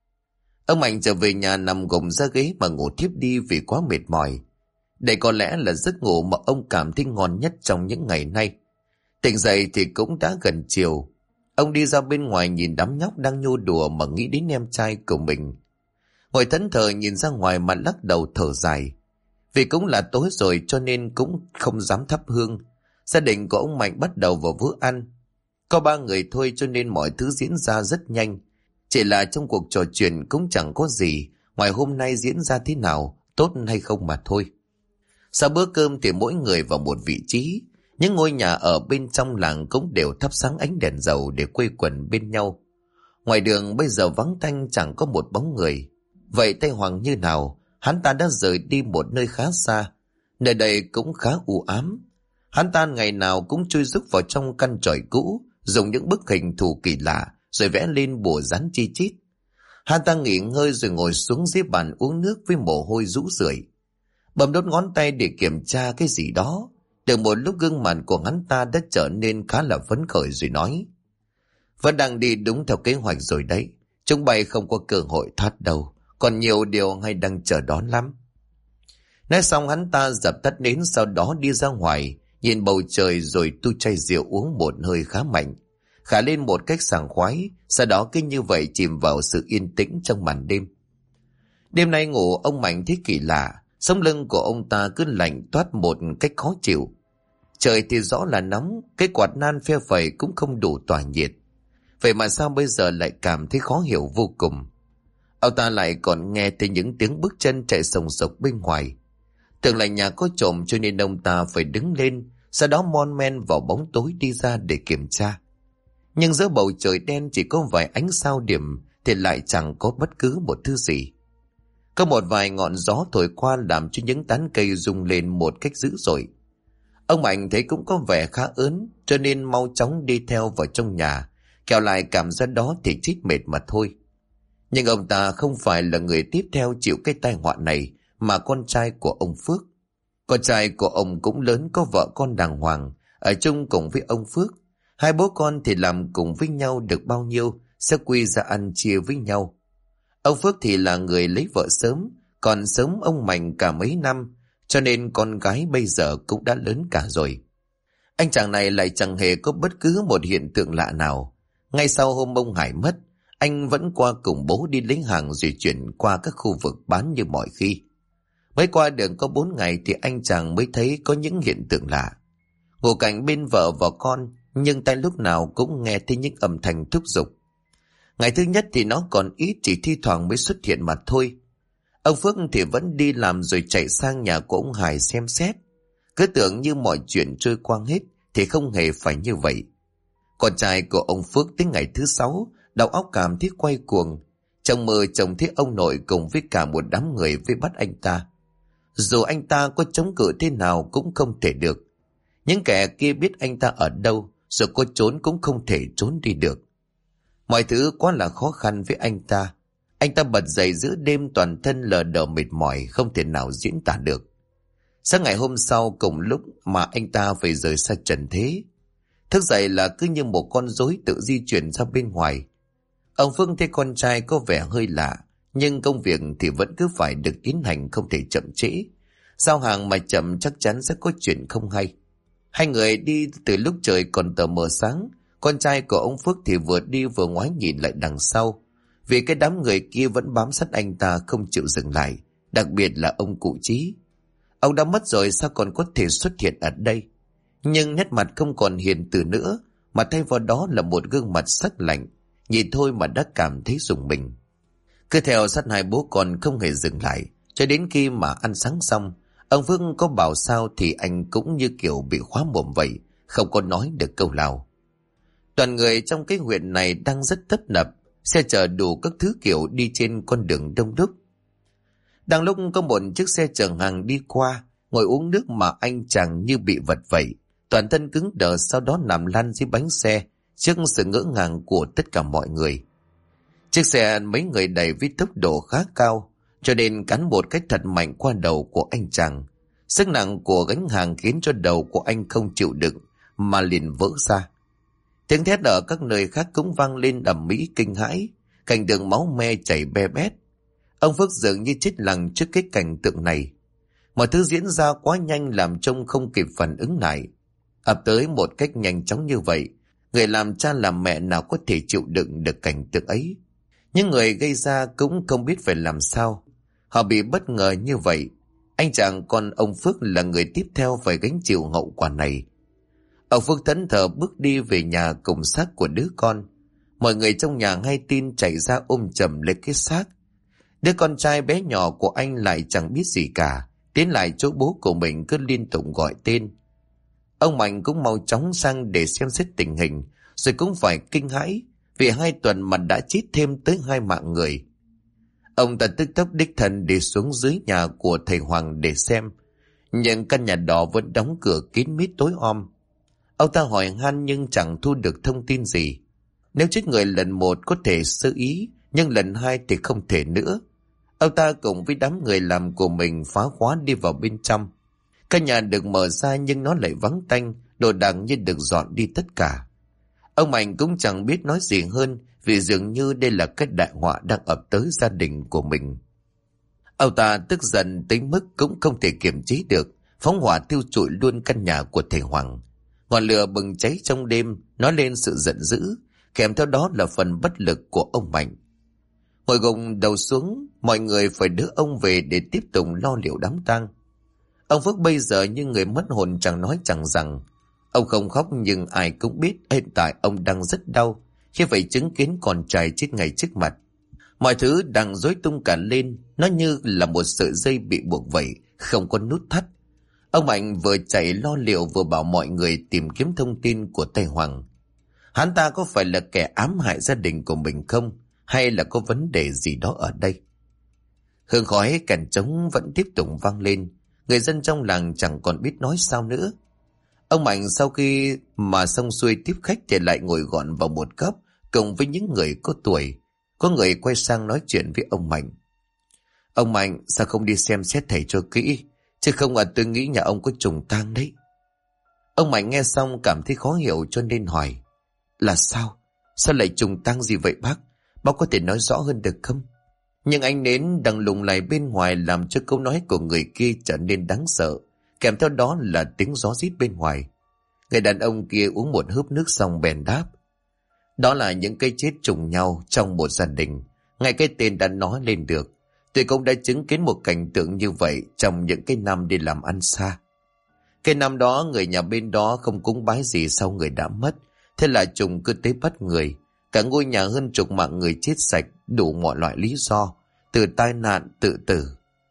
[SPEAKER 1] Ông Mạnh trở về nhà nằm gồng ra ghế mà ngủ thiếp đi vì quá mệt mỏi. Đây có lẽ là giấc ngủ mà ông cảm thấy ngon nhất trong những ngày nay. Tỉnh dậy thì cũng đã gần chiều. Ông đi ra bên ngoài nhìn đám nhóc đang nhô đùa mà nghĩ đến em trai của mình. Ngồi thẫn thờ nhìn ra ngoài mà lắc đầu thở dài. Vì cũng là tối rồi cho nên cũng không dám thắp hương. Gia đình của ông Mạnh bắt đầu vào bữa ăn. Có 3 người thôi cho nên mọi thứ diễn ra rất nhanh. Chỉ là trong cuộc trò chuyện cũng chẳng có gì ngoài hôm nay diễn ra thế nào, tốt hay không mà thôi. Sau bữa cơm thì mỗi người vào một vị trí. Những ngôi nhà ở bên trong làng cũng đều thắp sáng ánh đèn dầu để quây quần bên nhau. Ngoài đường bây giờ vắng tanh, chẳng có một bóng người. Vậy Tây Hoàng như nào? Hắn ta đã rời đi một nơi khá xa. Nơi đây cũng khá u ám. Hắn ta ngày nào cũng chui rúc vào trong căn tròi cũ, dùng những bức hình thù kỳ lạ rồi vẽ lên bùa rắn chi chít. Hắn ta nghỉ ngơi rồi ngồi xuống dưới bàn uống nước với mồ hôi rũ rượi, bấm đốt ngón tay để kiểm tra cái gì đó. Được một lúc gương mặt của hắn ta đã trở nên khá là phấn khởi rồi nói: Vẫn đang đi đúng theo kế hoạch rồi đấy. Chúng bay không có cơ hội thoát đâu. Còn nhiều điều hay đang chờ đón lắm. Nói xong hắn ta dập tắt nến, sau đó đi ra ngoài, nhìn bầu trời rồi tu chai rượu uống một hơi khá mạnh, khả lên một cách sảng khoái. Sau đó cứ như vậy chìm vào sự yên tĩnh trong màn đêm. Đêm nay ngủ ông Mạnh thấy kỳ lạ. Sống lưng của ông ta cứ lạnh toát một cách khó chịu. Trời thì rõ là nóng, cái quạt nan phe phẩy cũng không đủ tỏa nhiệt. Vậy mà sao bây giờ lại cảm thấy khó hiểu vô cùng. Ông ta lại còn nghe thấy những tiếng bước chân chạy sồng sộc bên ngoài. Tưởng là nhà có trộm cho nên ông ta phải đứng lên, sau đó mon men vào bóng tối đi ra để kiểm tra. Nhưng giữa bầu trời đen chỉ có vài ánh sao điểm thì lại chẳng có bất cứ một thứ gì. Có một vài ngọn gió thổi qua làm cho những tán cây rung lên một cách dữ dội. Ông Mạnh thấy cũng có vẻ khá ớn cho nên mau chóng đi theo vào trong nhà, kẻo lại cảm giác đó thì chít mệt mà thôi. Nhưng ông ta không phải là người tiếp theo chịu cái tai họa này, mà con trai của ông Phước. Con trai của ông cũng lớn, có vợ con đàng hoàng, ở chung cùng với ông Phước. Hai bố con thì làm cùng với nhau được bao nhiêu sẽ quy ra ăn chia với nhau. Ông Phước thì là người lấy vợ sớm, còn sớm ông Mạnh cả mấy năm, cho nên con gái bây giờ cũng đã lớn cả rồi. Anh chàng này lại chẳng hề có bất cứ một hiện tượng lạ nào. Ngay sau hôm ông Hải mất, anh vẫn qua cùng bố đi lấy hàng rồi chuyển qua các khu vực bán như mọi khi. Mới qua đường có 4 ngày thì anh chàng mới thấy có những hiện tượng lạ. Ngồi cạnh bên vợ và con, nhưng tay lúc nào cũng nghe thấy những âm thanh thúc giục. Ngày thứ nhất thì nó còn ít, chỉ thi thoảng mới xuất hiện mà thôi. Ông Phước thì vẫn đi làm rồi chạy sang nhà của ông Hải xem xét. Cứ tưởng như mọi chuyện trôi qua hết thì không hề phải như vậy. Con trai của ông Phước tới ngày thứ 6, đầu óc cảm thấy quay cuồng. Trong mơ chồng thấy ông nội cùng với cả một đám người vây bắt anh ta. Dù anh ta có chống cự thế nào cũng không thể được. Những kẻ kia biết anh ta ở đâu, rồi có trốn cũng không thể trốn đi được. Mọi thứ quá là khó khăn với anh ta. Anh ta bật dậy giữa đêm, toàn thân lờ đờ mệt mỏi, không thể nào diễn tả được. Sáng ngày hôm sau cùng lúc mà anh ta phải rời xa trần thế. Thức dậy là cứ như một con rối tự di chuyển ra bên ngoài. Ông Phương thấy con trai có vẻ hơi lạ, nhưng công việc thì vẫn cứ phải được tiến hành, không thể chậm trễ. Giao hàng mà chậm chắc chắn sẽ có chuyện không hay. Hai người đi từ lúc trời còn tờ mờ sáng. Con trai của ông Phước thì vừa đi vừa ngoái nhìn lại đằng sau, vì cái đám người kia vẫn bám sát anh ta không chịu dừng lại, đặc biệt là ông cụ Chí. Ông đã mất rồi sao còn có thể xuất hiện ở đây? Nhưng nét mặt không còn hiền từ nữa, mà thay vào đó là một gương mặt sắc lạnh, nhìn thôi mà đã cảm thấy rùng mình. Cứ theo sát hai bố con không hề dừng lại, cho đến khi mà ăn sáng xong. Ông Phước có bảo sao thì anh cũng như kiểu bị khóa mồm vậy, không có nói được câu nào. Toàn người trong cái huyện này đang rất tấp nập, xe chở đủ các thứ kiểu đi trên con đường đông đúc. Đang lúc có một chiếc xe chở hàng đi qua, ngồi uống nước mà anh chàng như bị vật vậy, toàn thân cứng đờ, sau đó nằm lăn dưới bánh xe trước sự ngỡ ngàng của tất cả mọi người. Chiếc xe mấy người đẩy với tốc độ khá cao, cho nên cắn một cách thật mạnh qua đầu của anh chàng. Sức nặng của gánh hàng khiến cho đầu của anh không chịu đựng mà liền vỡ ra. Tiếng thét ở các nơi khác cũng vang lên ầm ĩ kinh hãi, cảnh tượng máu me chảy be bét. Ông Phước dường như chết lặng trước cái cảnh tượng này. Mọi thứ diễn ra quá nhanh làm trông không kịp phản ứng lại. Ập tới một cách nhanh chóng như vậy, người làm cha làm mẹ nào có thể chịu đựng được cảnh tượng ấy. Những người gây ra cũng không biết phải làm sao. Họ bị bất ngờ như vậy. Anh chàng con ông Phước là người tiếp theo phải gánh chịu hậu quả này. Ông Phước thẫn thờ bước đi về nhà cùng xác của đứa con. Mọi người trong nhà hay tin chạy ra ôm chầm lấy cái xác. Đứa con trai bé nhỏ của anh lại chẳng biết gì cả, tiến lại chỗ bố của mình cứ liên tục gọi tên. Ông Mạnh cũng mau chóng sang để xem xét tình hình, rồi cũng phải kinh hãi vì 2 tuần mà đã chết thêm tới 2 mạng người. Ông ta tức tốc đích thân đi xuống dưới nhà của thầy Hoàng để xem, nhưng căn nhà đó vẫn đóng cửa kín mít tối om. Ông ta hỏi han nhưng chẳng thu được thông tin gì. Nếu chết người lần 1 có thể sơ ý, nhưng lần 2 thì không thể nữa. Ông ta cùng với đám người làm của mình phá khóa đi vào bên trong. Căn nhà được mở ra nhưng nó lại vắng tanh, đồ đạc như được dọn đi tất cả. Ông Mạnh cũng chẳng biết nói gì hơn, vì dường như đây là cái đại họa đang ập tới gia đình của mình. Ông ta tức giận tới mức cũng không thể kiềm chế được, phóng hỏa thiêu trụi luôn căn nhà của thầy Hoàng. Ngọn lửa bừng cháy trong đêm, nói lên sự giận dữ, kèm theo đó là phần bất lực của ông Mạnh. Ngồi gục đầu xuống, mọi người phải đưa ông về để tiếp tục lo liệu đám tang. Ông Phước bây giờ như người mất hồn, chẳng nói chẳng rằng. Ông không khóc nhưng ai cũng biết hiện tại ông đang rất đau khi phải chứng kiến con trai chết ngay trước mặt. Mọi thứ đang rối tung cả lên, nó như là một sợi dây bị buộc vậy, không có nút thắt. Ông Mạnh vừa chạy lo liệu vừa bảo mọi người tìm kiếm thông tin của thầy Hoàng. Hắn ta có phải là kẻ ám hại gia đình của mình không? Hay là có vấn đề gì đó ở đây? Hương khói cành trống vẫn tiếp tục vang lên. Người dân trong làng chẳng còn biết nói sao nữa. Ông Mạnh sau khi mà xong xuôi tiếp khách thì lại ngồi gọn vào một góc cùng với những người có tuổi. Có người quay sang nói chuyện với ông Mạnh. Ông Mạnh, sao không đi xem xét thầy cho kỹ? Chứ không tôi nghĩ nhà ông có trùng tang đấy. Ông Mạnh nghe xong cảm thấy khó hiểu cho nên hỏi. Là sao? Sao lại trùng tang gì vậy bác? Bác có thể nói rõ hơn được không? Nhưng ánh nến đang lùng lại bên ngoài làm cho câu nói của người kia trở nên đáng sợ. Kèm theo đó là tiếng gió rít bên ngoài. Người đàn ông kia uống một hớp nước xong bèn đáp. Đó là những cái chết trùng nhau trong một gia đình. Ngay cái tên đã nói lên được. Tôi cũng đã chứng kiến một cảnh tượng như vậy trong những cái năm đi làm ăn xa. Cái năm đó người nhà bên đó không cúng bái gì sau người đã mất. Thế là trùng cứ tới bắt người. Cả ngôi nhà hơn chục mạng người chết sạch, đủ mọi loại lý do, từ tai nạn, tự tử.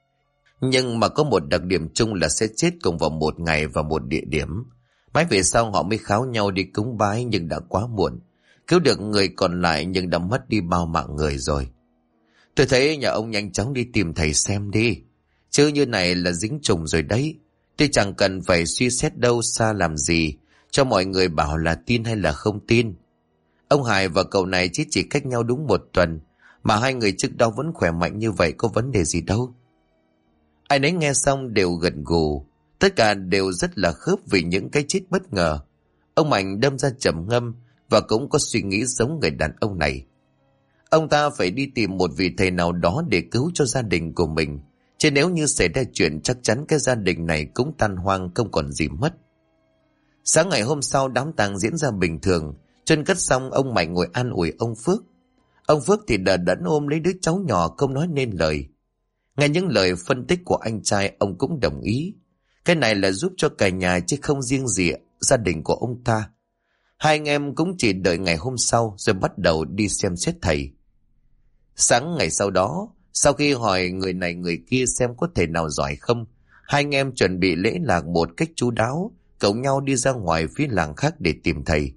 [SPEAKER 1] Nhưng mà có một đặc điểm chung là sẽ chết cùng vào một ngày và một địa điểm. Mãi về sau họ mới kháo nhau đi cúng bái nhưng đã quá muộn. Cứu được người còn lại nhưng đã mất đi bao mạng người rồi. Tôi thấy nhà ông nhanh chóng đi tìm thầy xem đi. Chứ như này là dính trùng rồi đấy. Tôi chẳng cần phải suy xét đâu xa làm gì, cho mọi người bảo là tin hay là không tin. Ông Hải và cậu này chỉ cách nhau đúng 1 tuần, mà 2 người trước đó vẫn khỏe mạnh như vậy, có vấn đề gì đâu. Ai nấy nghe xong đều gật gù, tất cả đều rất là khớp vì những cái chết bất ngờ. Ông Mạnh đâm ra trầm ngâm và cũng có suy nghĩ giống người đàn ông này. Ông ta phải đi tìm một vị thầy nào đó để cứu cho gia đình của mình, chứ nếu như xảy ra chuyện chắc chắn cái gia đình này cũng tan hoang không còn gì mất. Sáng ngày hôm sau đám tang diễn ra bình thường. Chôn cất xong, ông Mạnh ngồi an ủi ông Phước. Ông Phước thì đờ đẫn ôm lấy đứa cháu nhỏ không nói nên lời. Nghe những lời phân tích của anh trai, ông cũng đồng ý. Cái này là giúp cho cả nhà chứ không riêng gì gia đình của ông ta. 2 anh em cũng chỉ đợi ngày hôm sau rồi bắt đầu đi xem xét thầy. Sáng ngày sau đó, sau khi hỏi người này người kia xem có thể nào giỏi không, 2 anh em chuẩn bị lễ lạc một cách chu đáo, cùng nhau đi ra ngoài phía làng khác để tìm thầy.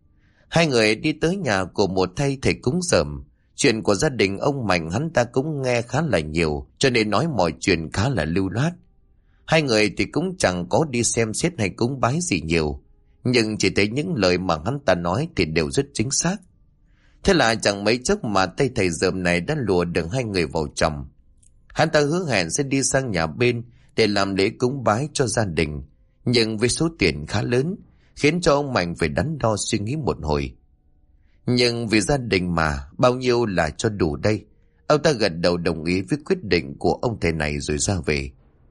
[SPEAKER 1] 2 người đi tới nhà của một thầy cúng dởm. Chuyện của gia đình ông Mạnh hắn ta cũng nghe khá là nhiều, cho nên nói mọi chuyện khá là lưu loát. 2 người thì cũng chẳng có đi xem xét hay cúng bái gì nhiều, nhưng chỉ thấy những lời mà hắn ta nói thì đều rất chính xác. Thế là chẳng mấy chốc mà tay thầy dởm này đã lùa được 2 người vào chồng. Hắn ta hứa hẹn sẽ đi sang nhà bên để làm lễ cúng bái cho gia đình, nhưng với số tiền khá lớn, khiến cho ông Mạnh phải đắn đo suy nghĩ một hồi. Nhưng vì gia đình mà, bao nhiêu là cho đủ đây. Ông ta gật đầu đồng ý với quyết định của ông thầy này rồi ra về.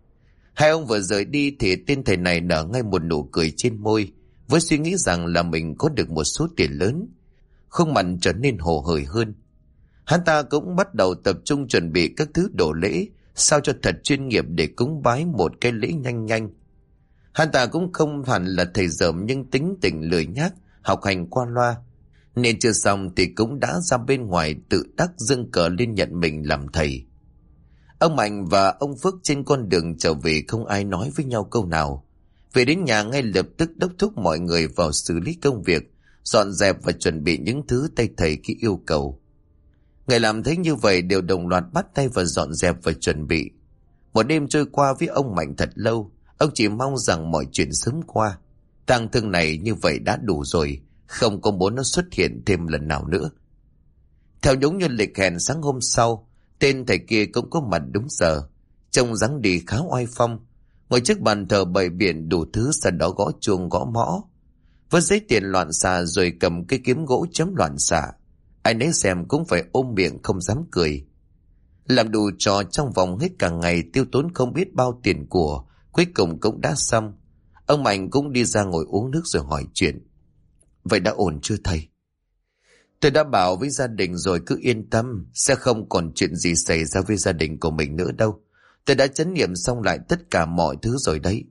[SPEAKER 1] 2 ông vừa rời đi thì tên thầy này nở ngay một nụ cười trên môi, với suy nghĩ rằng là mình có được một số tiền lớn. Khuôn mặt trở nên hồ hởi hơn. Hắn ta cũng bắt đầu tập trung chuẩn bị các thứ đồ lễ, sao cho thật chuyên nghiệp để cúng bái một cái lễ nhanh nhanh. Hắn ta cũng không hẳn là thầy dởm nhưng tính tình lười nhác, học hành qua loa, nên chưa xong thì cũng đã ra bên ngoài tự đắc dâng cờ lên nhận mình làm thầy. Ông Mạnh và ông Phước trên con đường trở về không ai nói với nhau câu nào. Về đến nhà ngay lập tức đốc thúc mọi người vào xử lý công việc, dọn dẹp và chuẩn bị những thứ tay thầy khi yêu cầu. Người làm thấy như vậy đều đồng loạt bắt tay vào dọn dẹp và chuẩn bị. Một đêm trôi qua với ông Mạnh thật lâu, ông chỉ mong rằng mọi chuyện sớm qua. Tang thương này như vậy đã đủ rồi, không có muốn nó xuất hiện thêm lần nào nữa. Theo đúng như lịch hẹn, sáng hôm sau, tên thầy kia cũng có mặt đúng giờ, trông dáng đi khá oai phong, ngồi trước bàn thờ bày biện đủ thứ, sau đó gõ chuông gõ mõ, vớt giấy tiền loạn xạ rồi cầm cái kiếm gỗ chấm loạn xạ. Ai nấy xem cũng phải ôm miệng không dám cười. Làm đủ trò trong vòng hết cả ngày, tiêu tốn không biết bao tiền của, cuối cùng cũng đã xong. Ông Mạnh cũng đi ra ngồi uống nước rồi hỏi chuyện. Vậy đã ổn chưa thầy? Tôi đã bảo với gia đình rồi, cứ yên tâm, sẽ không còn chuyện gì xảy ra với gia đình của mình nữa đâu. Tôi đã chánh niệm xong lại tất cả mọi thứ rồi đấy.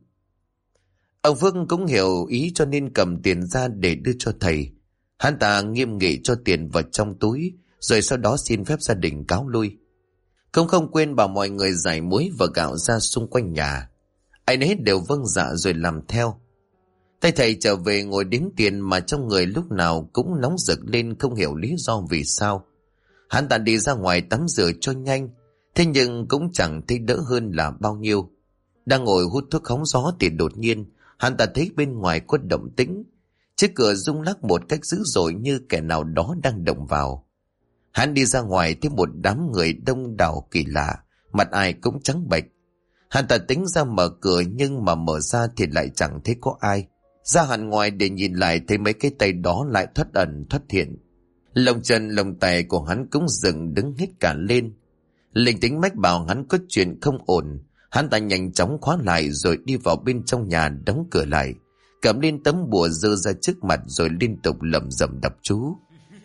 [SPEAKER 1] Ông Phước cũng hiểu ý cho nên cầm tiền ra để đưa cho thầy. Hắn ta nghiêm nghị cho tiền vào trong túi, rồi sau đó xin phép gia đình cáo lui. Cũng không quên bảo mọi người rải muối và gạo ra xung quanh nhà. Ai nấy đều vâng dạ rồi làm theo. Tay thầy trở về ngồi đếm tiền mà trong người lúc nào cũng nóng rực lên, không hiểu lý do vì sao. Hắn ta đi ra ngoài tắm rửa cho nhanh, thế nhưng cũng chẳng thấy đỡ hơn là bao nhiêu. Đang ngồi hút thuốc hóng gió thì đột nhiên hắn ta thấy bên ngoài có động tĩnh. Chiếc cửa rung lắc một cách dữ dội như kẻ nào đó đang động vào. Hắn đi ra ngoài thấy một đám người đông đảo kỳ lạ, mặt ai cũng trắng bệch. Hắn ta tính ra mở cửa nhưng mà mở ra thì lại chẳng thấy có ai. Ra hẳn ngoài để nhìn lại thấy mấy cái tay đó lại thoát ẩn thoát hiện. Lông chân lông tay của hắn cũng dựng đứng hết cả lên. Linh tính mách bảo hắn có chuyện không ổn. Hắn ta nhanh chóng khóa lại rồi đi vào bên trong nhà đóng cửa lại, cầm lên tấm bùa giơ ra trước mặt rồi liên tục lẩm bẩm đọc chú.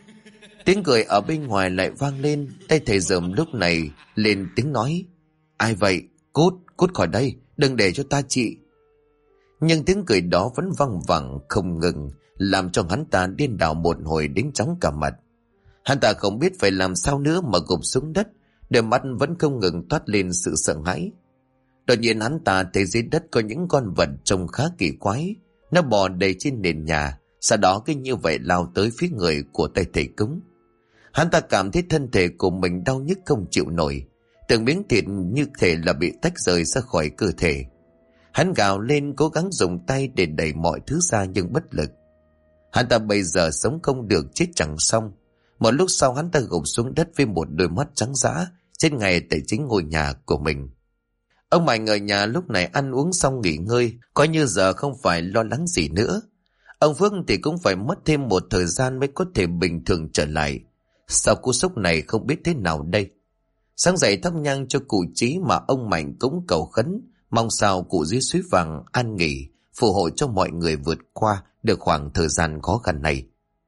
[SPEAKER 1] Tiếng cười ở bên ngoài lại vang lên. Tay thầy dởm lúc này lên tiếng nói: Ai vậy? Cút khỏi đây, đừng để cho ta trị. Nhưng tiếng cười đó vẫn văng vẳng không ngừng, làm cho hắn ta điên đảo một hồi đến chóng cả mặt. Hắn ta không biết phải làm sao nữa mà gục xuống đất, đôi mắt vẫn không ngừng toát lên sự sợ hãi. Đột nhiên hắn ta thấy dưới đất có những con vật trông khá kỳ quái, nó bò đầy trên nền nhà, sau đó cứ như vậy lao tới phía người của tay thầy cúng. Hắn ta cảm thấy thân thể của mình đau nhức không chịu nổi, từng miếng thịt như thể là bị tách rời ra khỏi cơ thể. Hắn gào lên cố gắng dùng tay để đẩy mọi thứ ra nhưng bất lực. Hắn ta bây giờ sống không được chết chẳng xong. Một lúc sau hắn ta gục xuống đất với một đôi mắt trắng dã, chết ngay tại chính ngôi nhà của mình. Ông Mạnh ở nhà lúc này ăn uống xong nghỉ ngơi, coi như giờ không phải lo lắng gì nữa. Ông Phước thì cũng phải mất thêm một thời gian mới có thể bình thường trở lại. Sau cú sốc này không biết thế nào đây. Sáng dậy thắp nhang cho cụ Chí mà ông Mạnh cũng cầu khấn, mong sao cụ dưới suối vàng an nghỉ, phù hộ cho mọi người vượt qua được khoảng thời gian khó khăn này.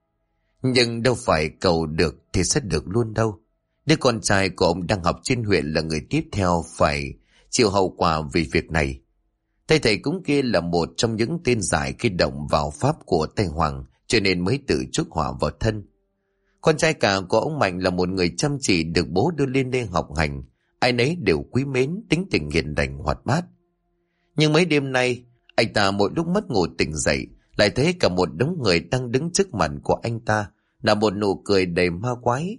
[SPEAKER 1] Nhưng đâu phải cầu được thì sẽ được luôn đâu. Đứa con trai của ông đang học trên huyện là người tiếp theo phải chịu hậu quả vì việc này. Thầy cúng kia là một trong những tên giải khi động vào pháp của Tây Hoàng, cho nên mới tự chuốc họa vào thân. Con trai cả của ông Mạnh là một người chăm chỉ được bố đưa lên đây học hành, ai nấy đều quý mến, tính tình hiền lành hoạt bát. Nhưng mấy đêm nay, anh ta mỗi lúc mất ngủ tỉnh dậy, lại thấy cả một đống người đang đứng trước mặt của anh ta, là một nụ cười đầy ma quái.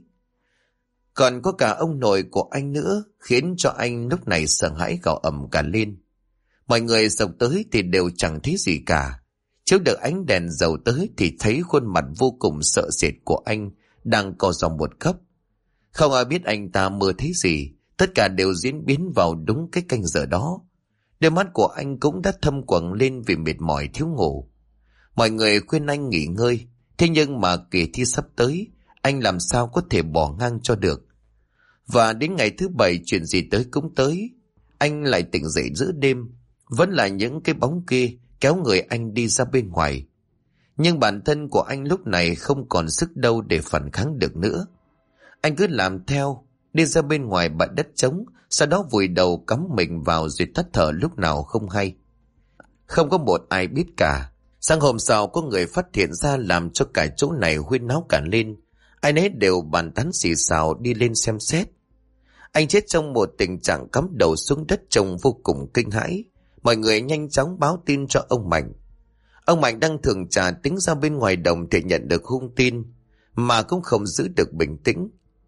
[SPEAKER 1] Còn có cả ông nội của anh nữa, khiến cho anh lúc này sợ hãi gào ầm cả lên. Mọi người xộc tới thì đều chẳng thấy gì cả. Chiếu được ánh đèn dầu tới thì thấy khuôn mặt vô cùng sợ sệt của anh đang co giò một góc. Không ai biết anh ta mơ thấy gì, tất cả đều diễn biến vào đúng cái canh giờ đó. Đôi mắt của anh cũng đã thâm quầng lên vì mệt mỏi thiếu ngủ. Mọi người khuyên anh nghỉ ngơi, thế nhưng mà kỳ thi sắp tới, anh làm sao có thể bỏ ngang cho được. Và đến ngày thứ 7 chuyện gì tới cũng tới, anh lại tỉnh dậy giữa đêm, vẫn là những cái bóng kia kéo người anh đi ra bên ngoài. Nhưng bản thân của anh lúc này không còn sức đâu để phản kháng được nữa. Anh cứ làm theo, đi ra bên ngoài bãi đất trống, sau đó vùi đầu cắm mình vào rồi tắt thở lúc nào không hay. Không có một ai biết cả. Sáng hôm sau có người phát hiện ra làm cho cả chỗ này huyên náo cả lên. Ai nấy đều bàn tán xì xào đi lên xem xét. Anh chết trong một tình trạng cắm đầu xuống đất trông vô cùng kinh hãi. Mọi người nhanh chóng báo tin cho ông Mạnh. Ông Mạnh đang thường trà tính ra bên ngoài đồng thì nhận được hung tin, mà cũng không giữ được bình tĩnh.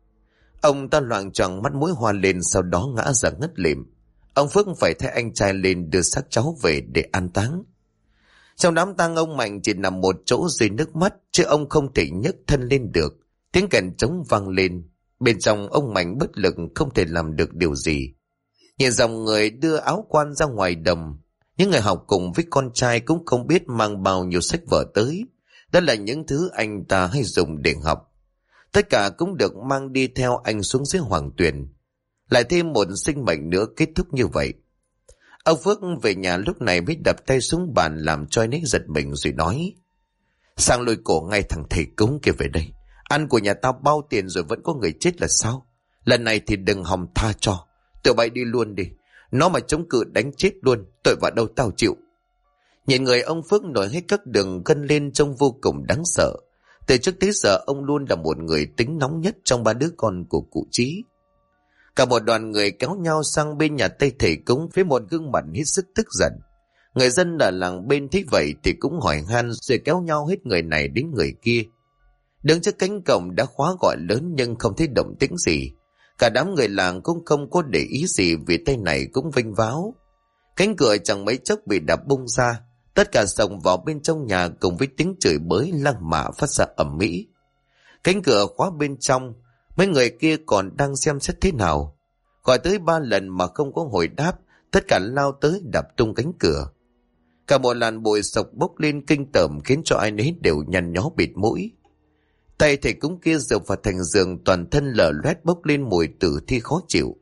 [SPEAKER 1] Ông ta loạng choạng mắt mũi hoa lên, sau đó ngã ra ngất lịm. Ông Phước phải thay anh trai lên đưa xác cháu về để an táng. Trong đám tang, ông Mạnh chỉ nằm một chỗ rơi nước mắt, chứ ông không thể nhấc thân lên được. Tiếng kèn trống vang lên. Bên trong ông Mạnh bất lực không thể làm được điều gì. Nhìn dòng người đưa áo quan ra ngoài đồng, những người học cùng với con trai cũng không biết mang bao nhiêu sách vở tới. Đó là những thứ anh ta hay dùng để học. Tất cả cũng được mang đi theo anh xuống dưới Hoàng Tuyền. Lại thêm một sinh mệnh nữa kết thúc như vậy. Ông Phước về nhà lúc này mới đập tay xuống bàn làm cho anh ấy giật mình rồi nói: Sang lôi cổ ngay thằng thầy cúng kia về đây. Ăn của nhà tao bao tiền rồi vẫn có người chết là sao? Lần này thì đừng hòng tha cho. Tụi bay đi luôn đi. Nó mà chống cự đánh chết luôn. Tội vạ đâu tao chịu. Nhìn người ông Phước nổi hết các đường gân lên trông vô cùng đáng sợ. Từ trước tới giờ ông luôn là một người tính nóng nhất trong ba đứa con của cụ Chí. Cả một đoàn người kéo nhau sang bên nhà Tây thầy cúng với một gương mặt hết sức tức giận. Người dân ở làng bên thấy vậy thì cũng hỏi han rồi kéo nhau hết người này đến người kia. Đứng trước cánh cổng đã khóa gọi lớn nhưng không thấy động tĩnh gì. Cả đám người làng cũng không có để ý gì vì tay này cũng vênh váo. Cánh cửa chẳng mấy chốc bị đập bung ra. Tất cả xông vào bên trong nhà cùng với tiếng chửi bới lăng mạ phát ra ầm ĩ. Cánh cửa khóa bên trong, mấy người kia còn đang xem xét thế nào. Gọi tới 3 lần mà không có hồi đáp, tất cả lao tới đập tung cánh cửa. Cả một làn bụi sộc bốc lên kinh tởm khiến cho ai nấy đều nhăn nhó bịt mũi. Tay thầy cúng kia dựa vào thành giường, toàn thân lở loét bốc lên mùi tử thi khó chịu.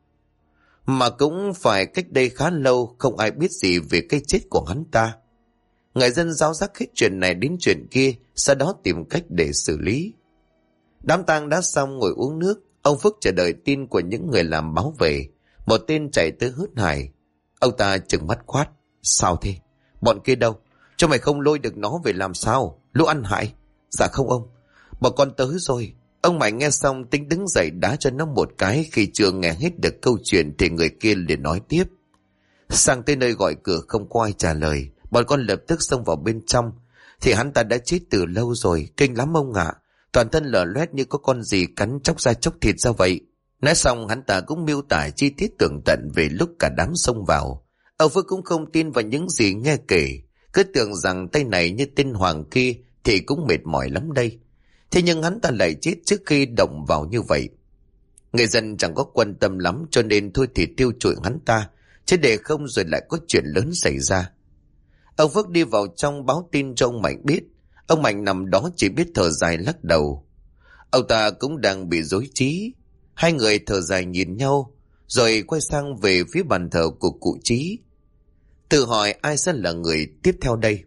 [SPEAKER 1] Mà cũng phải cách đây khá lâu, không ai biết gì về cái chết của hắn ta. Người dân ráo rắc hết chuyện này đến chuyện kia, sau đó tìm cách để xử lý. Đám tang đã xong, ngồi uống nước. Ông Phước chờ đợi tin của những người làm báo về. Một tên chạy tới hớt hải. Ông ta trừng mắt quát: Sao thế? Bọn kia đâu? Cho mày không lôi được nó về làm sao? Lũ ăn hại? Dạ không ông. Bọn con tới rồi. Ông Mạnh nghe xong tính đứng dậy đá cho nó một cái. Khi chưa nghe hết được câu chuyện thì người kia liền nói tiếp: Sang tới nơi gọi cửa không có ai trả lời. Bọn con lập tức xông vào bên trong. Thì hắn ta đã chết từ lâu rồi. Kinh lắm ông ạ. Toàn thân lở loét như có con gì cắn chóc da chóc thịt ra vậy. Nói xong hắn ta cũng miêu tả chi tiết tường tận về lúc cả đám xông vào. Ông Phước cũng không tin vào những gì nghe kể. Cứ tưởng rằng tay này như tên Hoàng kia thì cũng mệt mỏi lắm đây. Thế nhưng hắn ta lại chết trước khi động vào như vậy. Người dân chẳng có quan tâm lắm cho nên thôi thì tiêu trụi hắn ta. Chứ để không rồi lại có chuyện lớn xảy ra. Ông Phước đi vào trong báo tin cho ông Mạnh biết. Ông Mạnh nằm đó chỉ biết thở dài lắc đầu. Ông ta cũng đang bị rối trí. Hai người thở dài nhìn nhau, rồi quay sang về phía bàn thờ của cụ Chí. Tự hỏi ai sẽ là người tiếp theo đây.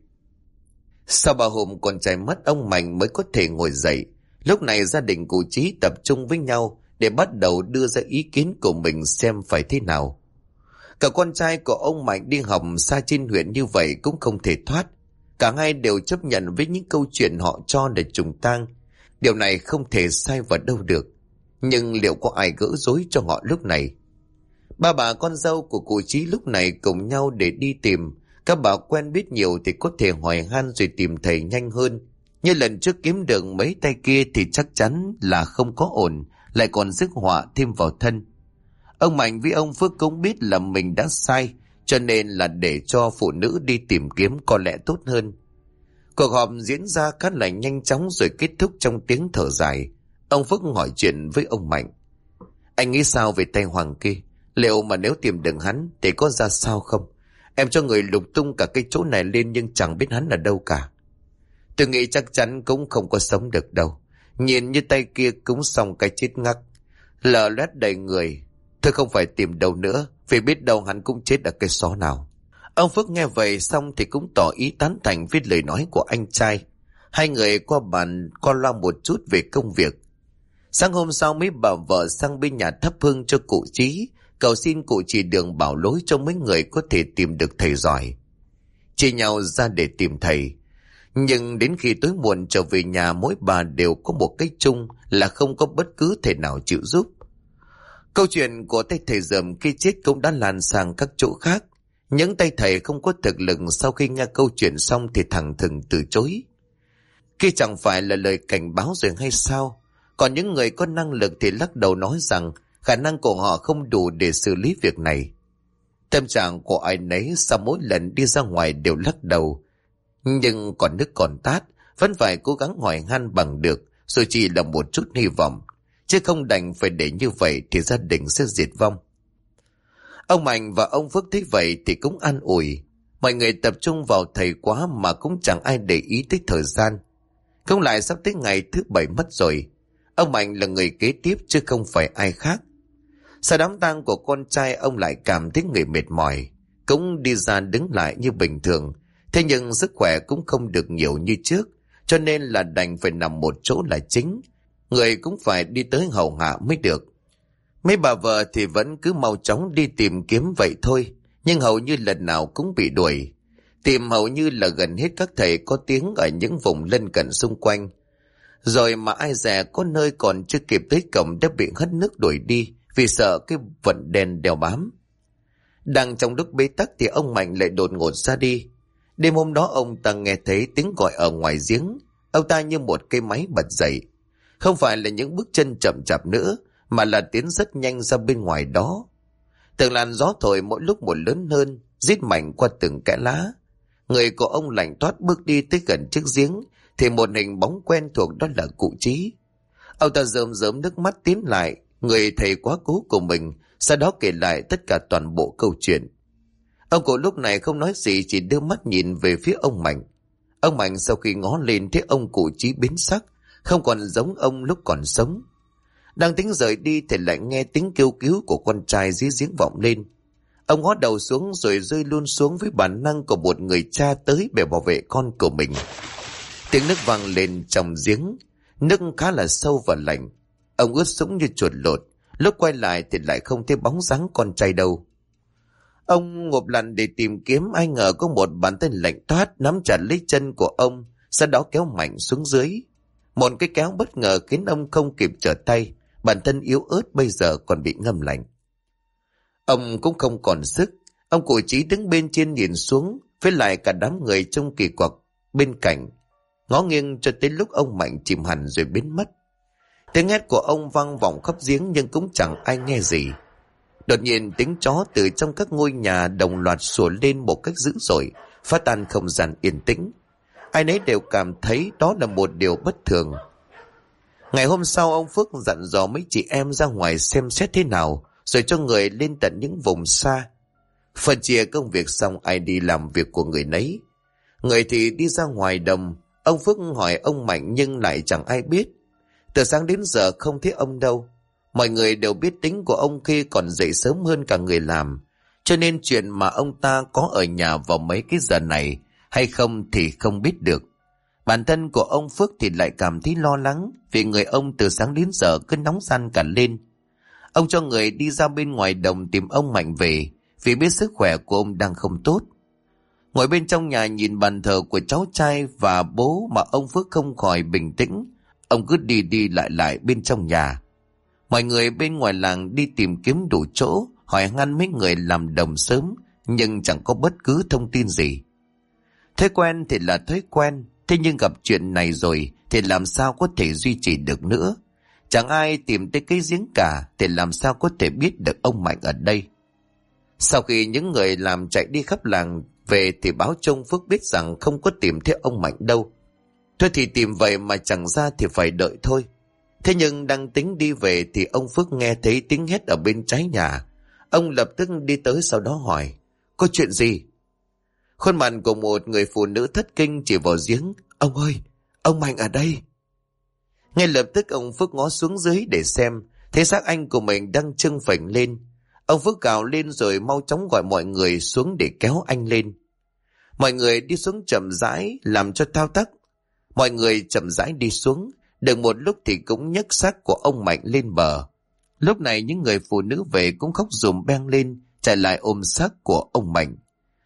[SPEAKER 1] Sau 3 hôm con trai mất, ông Mạnh mới có thể ngồi dậy. Lúc này gia đình cụ Chí tập trung với nhau để bắt đầu đưa ra ý kiến của mình xem phải thế nào. Cả con trai của ông Mạnh đi học xa trên huyện như vậy cũng không thể thoát. Cả hai đều chấp nhận với những câu chuyện họ cho để trùng tang. Điều này không thể sai vào đâu được. Nhưng liệu có ai gỡ rối cho họ lúc này? Ba bà con dâu của cụ Chí lúc này cùng nhau để đi tìm. Các bà quen biết nhiều thì có thể hỏi han rồi tìm thầy nhanh hơn. Như lần trước kiếm được mấy tay kia thì chắc chắn là không có ổn, lại còn rước họa thêm vào thân. Ông Mạnh với ông Phước cũng biết là mình đã sai, cho nên là để cho phụ nữ đi tìm kiếm có lẽ tốt hơn. Cuộc họp diễn ra khá là nhanh chóng rồi kết thúc trong tiếng thở dài. Ông Phước hỏi chuyện với ông Mạnh: Anh nghĩ sao về tay Hoàng kia? Liệu mà nếu tìm được hắn thì có ra sao không? Em cho người lục tung cả cái chỗ này lên nhưng chẳng biết hắn ở đâu cả. Tôi nghĩ chắc chắn cũng không có sống được đâu. Nhìn như tay kia cũng xong cái chết ngắc, lở loét đầy người. Thôi không phải tìm đâu nữa, vì biết đâu hắn cũng chết ở cái xó nào. Ông Phước nghe vậy xong thì cũng tỏ ý tán thành với lời nói của anh trai. Hai người qua bàn qua loa một chút về công việc. Sáng hôm sau mấy bà vợ sang bên nhà thắp hương cho cụ Chí, cầu xin cụ chỉ đường bảo lối cho mấy người có thể tìm được thầy giỏi. Chia nhau ra để tìm thầy. Nhưng đến khi tối muộn trở về nhà, mỗi bà đều có một cái chung là không có bất cứ thầy nào chịu giúp. Câu chuyện của tay thầy Dầm khi chết cũng đã lan sang các chỗ khác. Những tay thầy không có thực lực sau khi nghe câu chuyện xong thì thẳng thừng từ chối. Khi chẳng phải là lời cảnh báo rồi hay sao? Còn những người có năng lực thì lắc đầu nói rằng khả năng của họ không đủ để xử lý việc này. Tâm trạng của ai nấy sau mỗi lần đi ra ngoài đều lắc đầu. Nhưng còn nước còn tát, vẫn phải cố gắng hỏi han bằng được, rồi chỉ là một chút hy vọng. Chứ không đành phải để như vậy thì gia đình sẽ diệt vong. Ông Mạnh và ông Phước thấy vậy thì cũng an ủi. Mọi người tập trung vào thầy quá mà cũng chẳng ai để ý tới thời gian. Không lại sắp tới ngày thứ 7 mất rồi. Ông Mạnh là người kế tiếp chứ không phải ai khác. Sau đám tang của con trai, ông lại cảm thấy người mệt mỏi, cũng đi ra đứng lại như bình thường. Thế nhưng sức khỏe cũng không được nhiều như trước, cho nên là đành phải nằm một chỗ là chính. Người cũng phải đi tới hầu hạ mới được. Mấy bà vợ thì vẫn cứ mau chóng đi tìm kiếm vậy thôi, nhưng hầu như lần nào cũng bị đuổi. Tìm hầu như là gần hết các thầy có tiếng ở những vùng lân cận xung quanh. Rồi mà ai dè có nơi còn chưa kịp tới cổng đã bị hất nước đuổi đi vì sợ cái vận đen đeo bám. Đang trong lúc bế tắc thì ông Mạnh lại đột ngột ra đi. Đêm hôm đó ông ta nghe thấy tiếng gọi ở ngoài giếng. Ông ta như một cây máy bật dậy. Không phải là những bước chân chậm chạp nữa, mà là tiến rất nhanh ra bên ngoài đó. Từng làn gió thổi mỗi lúc một lớn hơn, rít mạnh qua từng kẽ lá. Người của ông lạnh toát bước đi tới gần chiếc giếng thì một hình bóng quen thuộc, đó là cụ Chí. Ông ta rơm rớm nước mắt tiến lại, người thầy quá cố của mình, sau đó kể lại tất cả toàn bộ câu chuyện. Ông cụ lúc này không nói gì, chỉ đưa mắt nhìn về phía ông Mạnh. Ông Mạnh sau khi ngó lên thấy ông cụ Chí biến sắc, không còn giống ông lúc còn sống. Đang tính rời đi thì lại nghe tiếng kêu cứu của con trai dưới giếng vọng lên. Ông ngó đầu xuống rồi rơi luôn xuống với bản năng của một người cha tới để bảo vệ con của mình. Tiếng nước vang lên trong giếng, nước khá là sâu và lạnh. Ông ướt sũng như chuột lột, lúc quay lại thì lại không thấy bóng dáng con trai đâu. Ông ngộp lặn để tìm kiếm, ai ngờ có một bàn tay lạnh toát nắm chặt lấy chân của ông, sau đó kéo mạnh xuống dưới. Một cái kéo bất ngờ khiến ông không kịp trở tay, bản thân yếu ớt bây giờ còn bị ngâm lạnh. Ông cũng không còn sức. Ông cụ Chí đứng bên trên nhìn xuống, với lại cả đám người trông kỳ quặc bên cạnh, ngó nghiêng cho tới lúc ông Mạnh chìm hẳn rồi biến mất. Tiếng hét của ông vang vọng khắp giếng nhưng cũng chẳng ai nghe gì. Đột nhiên tiếng chó từ trong các ngôi nhà đồng loạt sủa lên một cách dữ dội, phá tan không gian yên tĩnh. Ai nấy đều cảm thấy đó là một điều bất thường. Ngày hôm sau, ông Phước dặn dò mấy chị em ra ngoài xem xét thế nào, rồi cho người lên tận những vùng xa. Phân chia công việc xong, ai đi làm việc của người nấy. Người thì đi ra ngoài đồng. Ông Phước hỏi ông Mạnh nhưng lại chẳng ai biết. Từ sáng đến giờ không thấy ông đâu. Mọi người đều biết tính của ông khi còn dậy sớm hơn cả người làm, cho nên chuyện mà ông ta có ở nhà vào mấy cái giờ này hay không thì không biết được. Bản thân của ông Phước thì lại cảm thấy lo lắng, vì người ông từ sáng đến giờ cứ nóng ran cả lên. Ông cho người đi ra bên ngoài đồng tìm ông Mạnh về, vì biết sức khỏe của ông đang không tốt. Ngồi bên trong nhà nhìn bàn thờ của cháu trai và bố mà ông Phước không khỏi bình tĩnh. Ông cứ đi đi lại bên trong nhà. Mọi người bên ngoài làng đi tìm kiếm đủ chỗ, hỏi han mấy người làm đồng sớm, nhưng chẳng có bất cứ thông tin gì. Thói quen thì là thói quen, thế nhưng gặp chuyện này rồi thì làm sao có thể duy trì được nữa. Chẳng ai tìm tới cái giếng cả thì làm sao có thể biết được ông Mạnh ở đây. Sau khi những người làm chạy đi khắp làng về thì báo cho ông Phước biết rằng không có tìm thấy ông Mạnh đâu. Thôi thì tìm vậy mà chẳng ra thì phải đợi thôi. Thế nhưng đang tính đi về thì ông Phước nghe thấy tiếng hét ở bên trái nhà. Ông lập tức đi tới, sau đó hỏi: có chuyện gì? Khuôn mặt của một người phụ nữ thất kinh chỉ vào giếng: ông ơi, ông Mạnh ở đây. Ngay lập tức ông Phước ngó xuống dưới để xem, thấy xác anh của mình đang trưng phình lên. Ông Phước gào lên rồi mau chóng gọi mọi người xuống để kéo anh lên. Mọi người đi xuống chậm rãi làm cho thao tác. Mọi người chậm rãi đi xuống, Được một lúc thì cũng nhấc xác của ông Mạnh lên bờ. Lúc này những người phụ nữ về cũng khóc rùm beng lên, chạy lại ôm xác của ông Mạnh.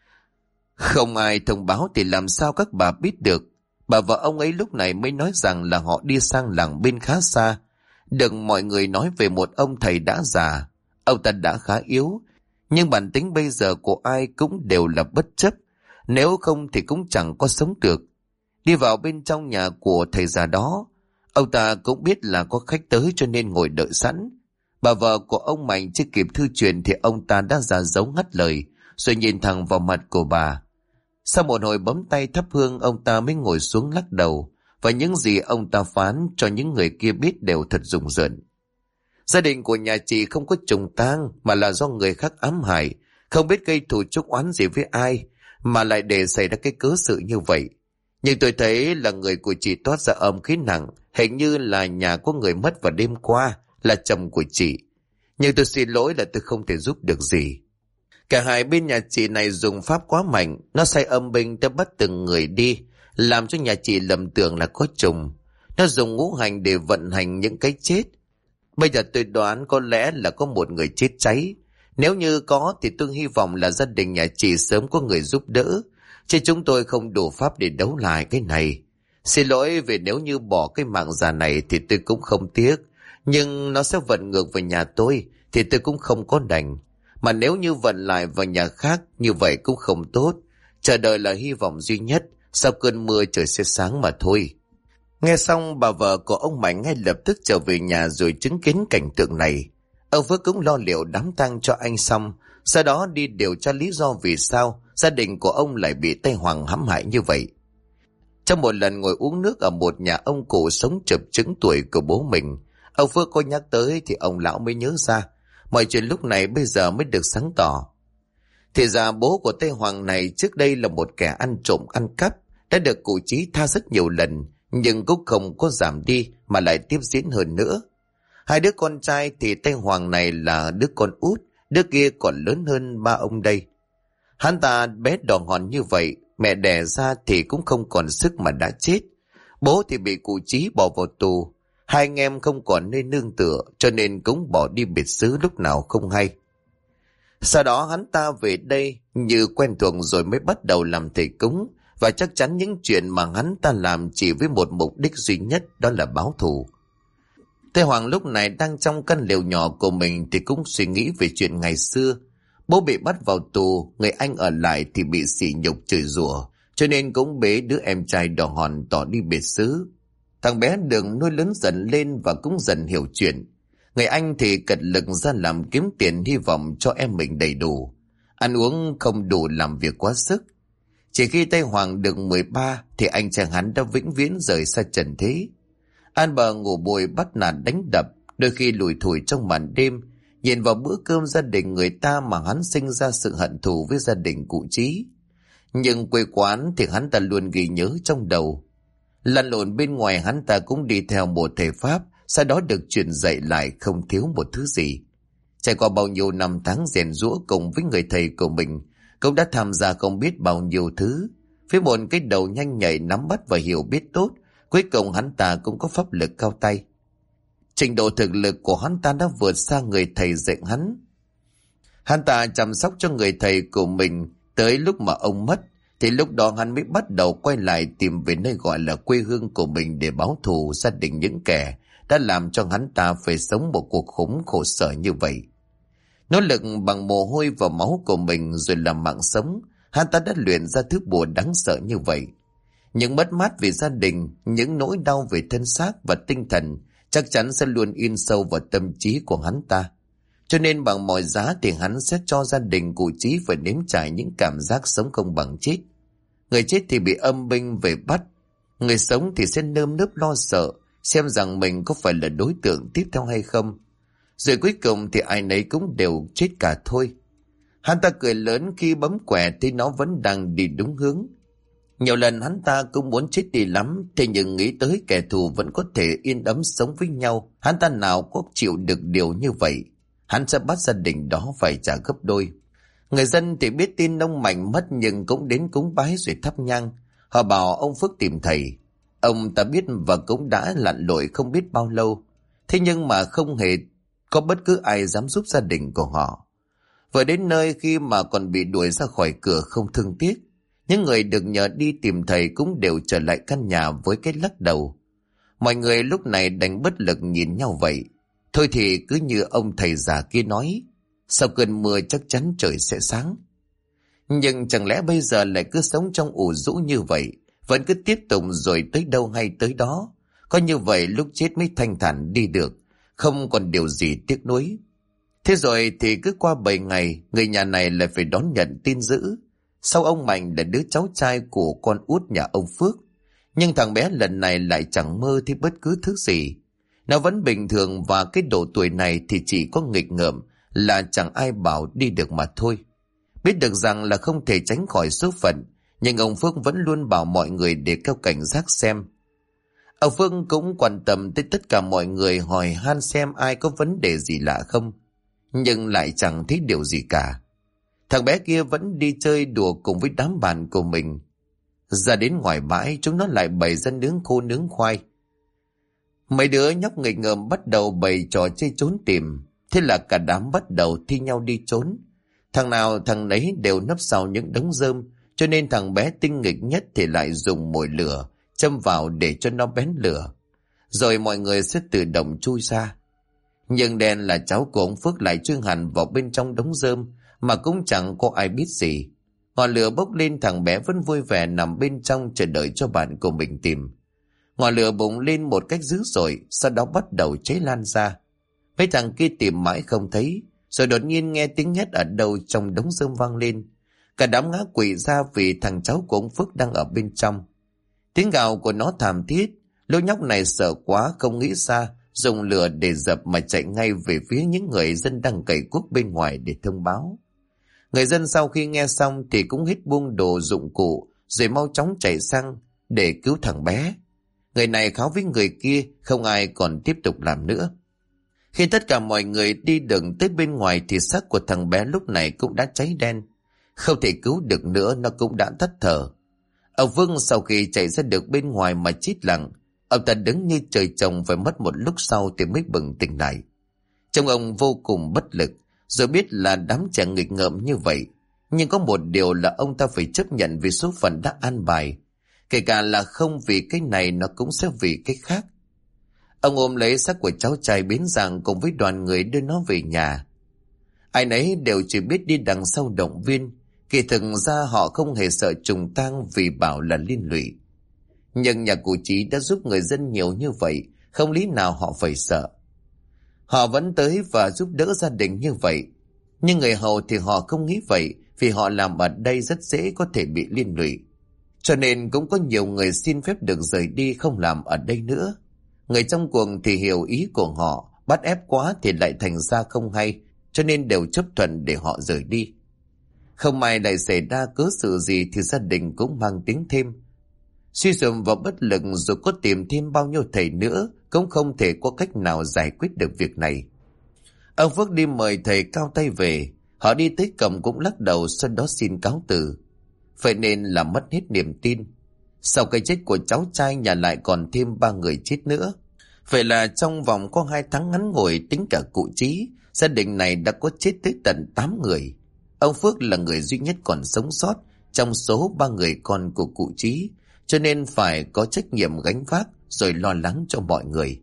[SPEAKER 1] Không ai thông báo thì làm sao các bà biết được. Bà vợ ông ấy lúc này mới nói rằng là họ đi sang làng bên khá xa. Được mọi người nói về một ông thầy đã già. Ông ta đã khá yếu, nhưng bản tính bây giờ của ai cũng đều là bất chấp. Nếu không thì cũng chẳng có sống được. Đi vào bên trong nhà của thầy già đó, ông ta cũng biết là có khách tới cho nên ngồi đợi sẵn. Bà vợ của ông Mạnh chưa kịp thư truyền thì ông ta đã ra dấu ngắt lời, rồi nhìn thẳng vào mặt của bà. Sau một hồi bấm tay thắp hương, ông ta mới ngồi xuống lắc đầu, và những gì ông ta phán cho những người kia biết đều thật rùng rợn. Gia đình của nhà chị không có trùng tang, mà là do người khác ám hại, không biết gây thù chuốc oán gì với ai, mà lại để xảy ra cái cớ sự như vậy. Nhưng tôi thấy là người của chị toát ra âm khí nặng, hình như là nhà có người mất vào đêm qua, là chồng của chị. Nhưng tôi xin lỗi là tôi không thể giúp được gì. Cả hai bên nhà chị này dùng pháp quá mạnh, nó sai âm binh tới bắt từng người đi, làm cho nhà chị lầm tưởng là có trùng. Nó dùng ngũ hành để vận hành những cái chết. Bây giờ tôi đoán có lẽ là có một người chết cháy. Nếu như có thì tôi hy vọng là gia đình nhà chị sớm có người giúp đỡ, chứ chúng tôi không đủ pháp để đấu lại cái này. Xin lỗi vì nếu như bỏ cái mạng già này thì tôi cũng không tiếc, nhưng nó sẽ vận ngược vào nhà tôi thì tôi cũng không có đành. Mà nếu như vận lại vào nhà khác như vậy cũng không tốt. Chờ đợi là hy vọng duy nhất, sau cơn mưa trời sẽ sáng mà thôi. Nghe xong, bà vợ của ông Mạnh ngay lập tức trở về nhà rồi chứng kiến cảnh tượng này. Ông Phước cũng lo liệu đám tang cho anh xong, sau đó đi điều tra lý do vì sao gia đình của ông lại bị Tây Hoàng hãm hại như vậy. Trong một lần ngồi uống nước ở một nhà ông cụ sống chập chững tuổi của bố mình, ông Phước có nhắc tới thì ông lão mới nhớ ra. Mọi chuyện lúc này bây giờ mới được sáng tỏ. Thì ra bố của Tây Hoàng này trước đây là một kẻ ăn trộm ăn cắp, đã được cụ Chí tha rất nhiều lần, nhưng cũng không có giảm đi mà lại tiếp diễn hơn nữa. Hai đứa con trai thì Tây Hoàng này là đứa con út, đứa kia còn lớn hơn ba ông đây. Hắn ta bé đỏ hòn như vậy, mẹ đẻ ra thì cũng không còn sức mà đã chết. Bố thì bị cụ Chí bỏ vào tù, hai anh em không còn nơi nương tựa cho nên cũng bỏ đi biệt xứ lúc nào không hay. Sau đó hắn ta về đây như quen thuộc rồi mới bắt đầu làm thầy cúng, và chắc chắn những chuyện mà hắn ta làm chỉ với một mục đích duy nhất, đó là báo thù. Tây Hoàng lúc này đang trong căn lều nhỏ của mình thì cũng suy nghĩ về chuyện ngày xưa. Bố bị bắt vào tù, người anh ở lại thì bị sỉ nhục chửi rủa, cho nên cũng bế đứa em trai đỏ hòn tỏ đi biệt xứ. Thằng bé được nuôi lớn dần lên và cũng dần hiểu chuyện. Người anh thì cật lực ra làm kiếm tiền, hy vọng cho em mình đầy đủ. Ăn uống không đủ, làm việc quá sức. Chỉ khi Tây Hoàng được 13 thì anh chàng hắn đã vĩnh viễn rời xa trần thế. An bờ ngủ bụi, bắt nạt đánh đập, đôi khi lủi thủi trong màn đêm, nhìn vào bữa cơm gia đình người ta mà hắn sinh ra sự hận thù với gia đình cụ Chí. Nhưng quê quán thì hắn ta luôn ghi nhớ trong đầu. Lăn lộn bên ngoài, hắn ta cũng đi theo một thầy Pháp, sau đó được truyền dạy lại không thiếu một thứ gì. Trải qua bao nhiêu năm tháng rèn giũa cùng với người thầy của mình, cũng đã tham gia không biết bao nhiêu thứ. Với một cái đầu nhanh nhạy, nắm bắt và hiểu biết tốt, cuối cùng hắn ta cũng có pháp lực cao tay. Trình độ thực lực của hắn ta đã vượt xa người thầy dạy hắn. Hắn ta chăm sóc cho người thầy của mình tới lúc mà ông mất, thì lúc đó hắn mới bắt đầu quay lại tìm về nơi gọi là quê hương của mình để báo thù gia đình những kẻ đã làm cho hắn ta phải sống một cuộc khủng khổ sở như vậy. Nỗ lực bằng mồ hôi và máu của mình rồi làm mạng sống, hắn ta đã luyện ra thứ bùa đáng sợ như vậy. Những mất mát vì gia đình, những nỗi đau về thân xác và tinh thần chắc chắn sẽ luôn in sâu vào tâm trí của hắn ta. Cho nên bằng mọi giá thì hắn sẽ cho gia đình cụ Chí phải nếm trải những cảm giác sống không bằng chết. Người chết thì bị âm binh về bắt, người sống thì sẽ nơm nớp lo sợ, xem rằng mình có phải là đối tượng tiếp theo hay không. Rồi cuối cùng thì ai nấy cũng đều chết cả thôi. Hắn ta cười lớn khi bấm quẻ thì nó vẫn đang đi đúng hướng. Nhiều lần hắn ta cũng muốn chết đi lắm, thế nhưng nghĩ tới kẻ thù vẫn có thể yên ấm sống với nhau, hắn ta nào có chịu được điều như vậy. Hắn sẽ bắt gia đình đó phải trả gấp đôi. Người dân thì biết tin ông Mạnh mất nhưng cũng đến cúng bái rồi thắp nhang. Họ bảo ông Phước tìm thầy. Ông ta biết và cũng đã lặn lội không biết bao lâu. Thế nhưng mà không hề có bất cứ ai dám giúp gia đình của họ. Vừa đến nơi khi mà còn bị đuổi ra khỏi cửa không thương tiếc, những người được nhờ đi tìm thầy cũng đều trở lại căn nhà với cái lắc đầu. Mọi người lúc này đành bất lực nhìn nhau vậy. Thôi thì cứ như ông thầy già kia nói, sau cơn mưa chắc chắn trời sẽ sáng. Nhưng chẳng lẽ bây giờ lại cứ sống trong ủ rũ như vậy, vẫn cứ tiếp tục rồi tới đâu hay tới đó. Có như vậy lúc chết mới thanh thản đi được, không còn điều gì tiếc nuối. Thế rồi thì cứ qua 7 ngày, người nhà này lại phải đón nhận tin dữ. Sau ông Mạnh là đứa cháu trai của con út nhà ông Phước. Nhưng thằng bé lần này lại chẳng mơ thấy bất cứ thứ gì. Nó vẫn bình thường và cái độ tuổi này thì chỉ có nghịch ngợm là chẳng ai bảo đi được mà thôi. Biết được rằng là không thể tránh khỏi số phận, nhưng ông Phước vẫn luôn bảo mọi người để cao cảnh giác xem. Ông Phước cũng quan tâm tới tất cả mọi người, hỏi han xem ai có vấn đề gì lạ không. Nhưng lại chẳng thấy điều gì cả. Thằng bé kia vẫn đi chơi đùa cùng với đám bạn của mình. Ra đến ngoài bãi, chúng nó lại bày ra nướng khô nướng khoai. Mấy đứa nhóc nghịch ngợm bắt đầu bày trò chơi trốn tìm. Thế là cả đám bắt đầu thi nhau đi trốn. Thằng nào thằng nấy đều nấp sau những đống rơm, cho nên thằng bé tinh nghịch nhất thì lại dùng mồi lửa châm vào để cho nó bén lửa. Rồi mọi người sẽ tự động chui ra. Nhưng đen là cháu của ông Phước lại chui hẳn vào bên trong đống rơm mà cũng chẳng có ai biết gì. Ngọn lửa bốc lên, thằng bé vẫn vui vẻ nằm bên trong chờ đợi cho bạn của mình tìm. Ngọn lửa bùng lên một cách dữ dội, sau đó bắt đầu cháy lan ra. Mấy thằng kia tìm mãi không thấy, rồi đột nhiên nghe tiếng hét ở đâu trong đống rơm vang lên. Cả đám ngã quỵ ra vì thằng cháu của ông Phước đang ở bên trong. Tiếng gào của nó thảm thiết, lũ nhóc này sợ quá không nghĩ xa, dùng lửa để dập mà chạy ngay về phía những người dân đang cày cuốc bên ngoài để thông báo. Người dân sau khi nghe xong thì cũng hết buông đồ dụng cụ rồi mau chóng chạy sang để cứu thằng bé. Người này kháo với người kia, không ai còn tiếp tục làm nữa. Khi tất cả mọi người đi đường tới bên ngoài thì xác của thằng bé lúc này cũng đã cháy đen. Không thể cứu được nữa, nó cũng đã tắt thở. Ông Vương sau khi chạy ra được bên ngoài mà chết lặng. Ông ta đứng như trời trồng, phải mất một lúc sau thì mới bừng tỉnh lại. Trông ông vô cùng bất lực, rồi biết là đám trẻ nghịch ngợm như vậy. Nhưng có một điều là ông ta phải chấp nhận vì số phận đã an bài. Kể cả là không vì cái này, nó cũng sẽ vì cái khác. Ông ôm lấy xác của cháu trai Bến Giàng cùng với đoàn người đưa nó về nhà. Ai nấy đều chỉ biết đi đằng sau động viên. Kỳ thực ra họ không hề sợ trùng tang vì bảo là liên lụy. Nhưng nhà cụ Chí đã giúp người dân nhiều như vậy, không lý nào họ phải sợ. Họ vẫn tới và giúp đỡ gia đình như vậy. Nhưng người hầu thì họ không nghĩ vậy, vì họ làm ở đây rất dễ có thể bị liên lụy. Cho nên cũng có nhiều người xin phép được rời đi, không làm ở đây nữa. Người trong cuồng thì hiểu ý của họ, bắt ép quá thì lại thành ra không hay, cho nên đều chấp thuận để họ rời đi. Không may lại xảy ra cớ sự gì thì gia đình cũng mang tiếng thêm. Suy sụp và bất lực, dù có tìm thêm bao nhiêu thầy nữa cũng không thể có cách nào giải quyết được việc này. Ông Phước đi mời thầy cao tay về. Họ đi tới cổng cũng lắc đầu, sau đó xin cáo từ. Vậy nên là mất hết niềm tin. Sau cái chết của cháu trai, nhà lại còn thêm 3 người chết nữa. Vậy là trong vòng có 2 tháng ngắn ngủi, tính cả cụ Chí, gia đình này đã có chết tới tận 8 người. Ông Phước là người duy nhất còn sống sót trong số 3 người con của cụ Chí, cho nên phải có trách nhiệm gánh vác rồi lo lắng cho mọi người.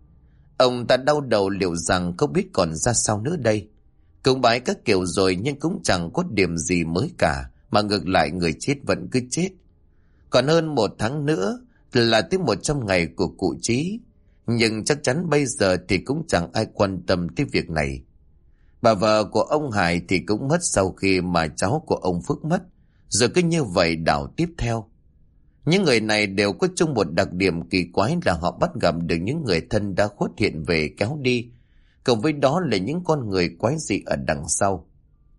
[SPEAKER 1] Ông ta đau đầu liệu rằng không biết còn ra sao nữa đây. Cúng bái các kiểu rồi nhưng cũng chẳng có điểm gì mới cả, mà ngược lại người chết vẫn cứ chết. Còn hơn 1 tháng nữa là tới 100 ngày của cụ Chí, nhưng chắc chắn bây giờ thì cũng chẳng ai quan tâm tới việc này. Bà vợ của ông Hải thì cũng mất sau khi mà cháu của ông Phước mất, rồi cứ như vậy đảo tiếp theo. Những người này đều có chung một đặc điểm kỳ quái là họ bắt gặp được những người thân đã khuất hiện về kéo đi, cộng với đó là những con người quái dị ở đằng sau.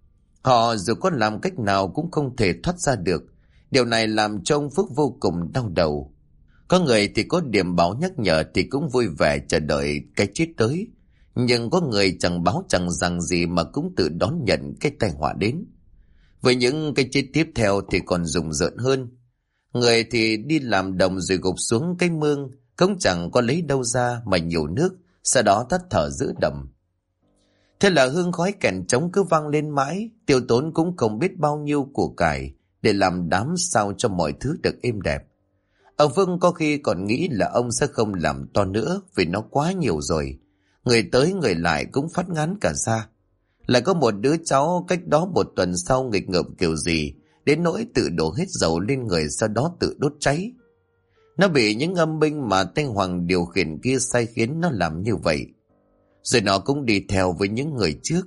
[SPEAKER 1] Họ dù có làm cách nào cũng không thể thoát ra được. Điều này làm cho ông Phước vô cùng đau đầu. Có người thì có điểm báo nhắc nhở thì cũng vui vẻ chờ đợi cái chết tới. Nhưng có người chẳng báo chẳng rằng gì mà cũng tự đón nhận cái tai họa đến. Với những cái chết tiếp theo thì còn rùng rợn hơn. Người thì đi làm đồng rồi gục xuống cái mương, cũng chẳng có lấy đâu ra mà nhiều nước, sau đó tắt thở giữa đầm. Thế là hương khói kèn trống cứ vang lên mãi, Tiêu Tốn cũng không biết bao nhiêu của cải để làm đám sao cho mọi thứ được êm đẹp. Ông Vương có khi còn nghĩ là ông sẽ không làm to nữa vì nó quá nhiều rồi. Người tới người lại cũng phát ngán cả ra. Lại có một đứa cháu cách đó một tuần sau nghịch ngợm kiểu gì, đến nỗi tự đổ hết dầu lên người sau đó tự đốt cháy. Nó bị những âm binh mà tên Hoàng điều khiển kia sai khiến nó làm như vậy. Rồi nó cũng đi theo với những người trước.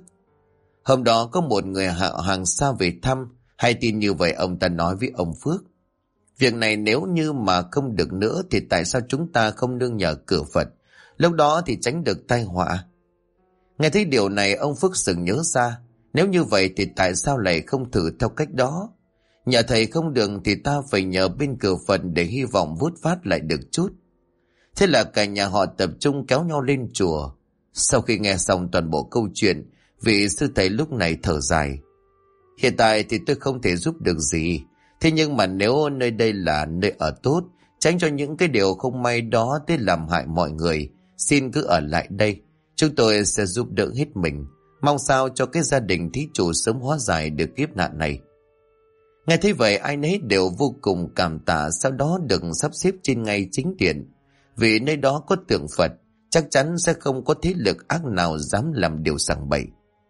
[SPEAKER 1] Hôm đó có một người hàng xa về thăm, hay tin như vậy ông ta nói với ông Phước. Việc này nếu như mà không được nữa thì tại sao chúng ta không nương nhờ cửa Phật, lúc đó thì tránh được tai họa. Nghe thấy điều này ông Phước sừng nhớ ra, nếu như vậy thì tại sao lại không thử theo cách đó. Nhờ thầy không được thì ta phải nhờ bên cửa Phật để hy vọng vút phát lại được chút. Thế là cả nhà họ tập trung kéo nhau lên chùa. Sau khi nghe xong toàn bộ câu chuyện, vị sư thầy lúc này thở dài. Hiện tại thì tôi không thể giúp được gì. Thế nhưng mà nếu nơi đây là nơi ở tốt, tránh cho những cái điều không may đó tới làm hại mọi người, xin cứ ở lại đây. Chúng tôi sẽ giúp đỡ hết mình. Mong sao cho cái gia đình thí chủ sớm hóa giải được kiếp nạn này. Nghe thấy vậy ai nấy đều vô cùng cảm tạ, sau đó được sắp xếp trên ngay chính điện. Vì nơi đó có tượng Phật, chắc chắn sẽ không có thế lực ác nào dám làm điều sằng bậy.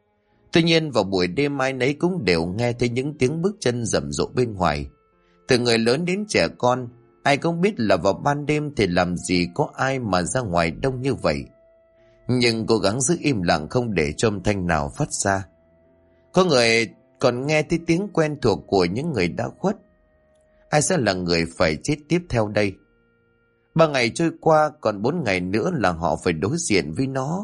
[SPEAKER 1] Tuy nhiên vào buổi đêm ai nấy cũng đều nghe thấy những tiếng bước chân rầm rộ bên ngoài. Từ người lớn đến trẻ con, ai cũng biết là vào ban đêm thì làm gì có ai mà ra ngoài đông như vậy. Nhưng cố gắng giữ im lặng không để cho âm thanh nào phát ra. Có người còn nghe thấy tiếng quen thuộc của những người đã khuất. Ai sẽ là người phải chết tiếp theo đây? 3 ngày trôi qua, còn 4 ngày nữa là họ phải đối diện với nó.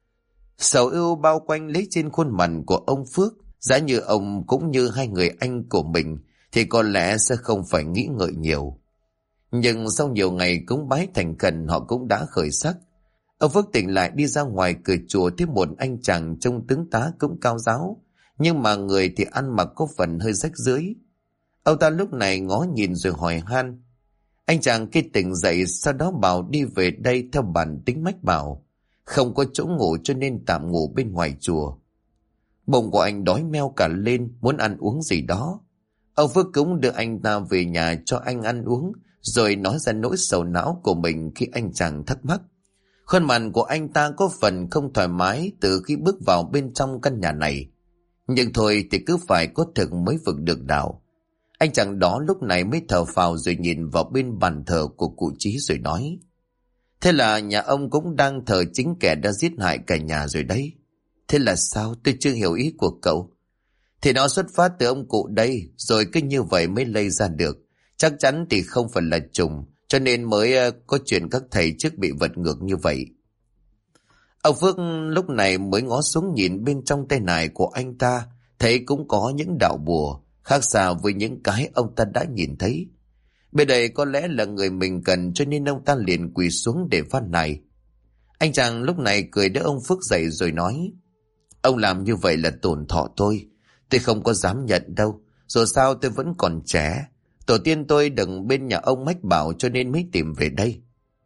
[SPEAKER 1] Sầu ưu bao quanh lấy trên khuôn mặt của ông Phước. Giá như ông cũng như hai người anh của mình thì có lẽ sẽ không phải nghĩ ngợi nhiều. Nhưng sau nhiều ngày cúng bái thành khẩn, họ cũng đã khởi sắc. Ông Phước tỉnh lại đi ra ngoài cửa chùa thấy một anh chàng trông tướng tá cũng cao ráo, nhưng mà người thì ăn mặc có phần hơi rách rưới. Ông ta lúc này ngó nhìn rồi hỏi han. Anh chàng kia tỉnh dậy, sau đó bảo đi về đây theo bản tính mách bảo. Không có chỗ ngủ cho nên tạm ngủ bên ngoài chùa. Bụng của anh đói meo cả lên, muốn ăn uống gì đó. Ông Phước cũng đưa anh ta về nhà cho anh ăn uống, rồi nói ra nỗi sầu não của mình khi anh chàng thắc mắc. Khuôn mặt của anh ta có phần không thoải mái từ khi bước vào bên trong căn nhà này. Nhưng thôi thì cứ phải có thực mới vực được đạo. Anh chàng đó lúc này mới thở phào rồi nhìn vào bên bàn thờ của cụ Chí rồi nói. Thế là nhà ông cũng đang thờ chính kẻ đã giết hại cả nhà rồi đấy. Thế là sao? Tôi chưa hiểu ý của cậu. Thì nó xuất phát từ ông cụ đây, rồi cứ như vậy mới lây ra được. Chắc chắn thì không phải là trùng, cho nên mới có chuyện các thầy trước bị vật ngược như vậy. Ông Phước lúc này mới ngó xuống nhìn bên trong tay nải của anh ta, thấy cũng có những đạo bùa, khác xa với những cái ông ta đã nhìn thấy. Bên đây có lẽ là người mình cần, cho nên ông ta liền quỳ xuống để van nài. Anh chàng lúc này cười đỡ ông Phước dậy rồi nói. Ông làm như vậy là tổn thọ tôi không có dám nhận đâu. Dù sao tôi vẫn còn trẻ. Tổ tiên tôi đừng bên nhà ông mách bảo cho nên mới tìm về đây.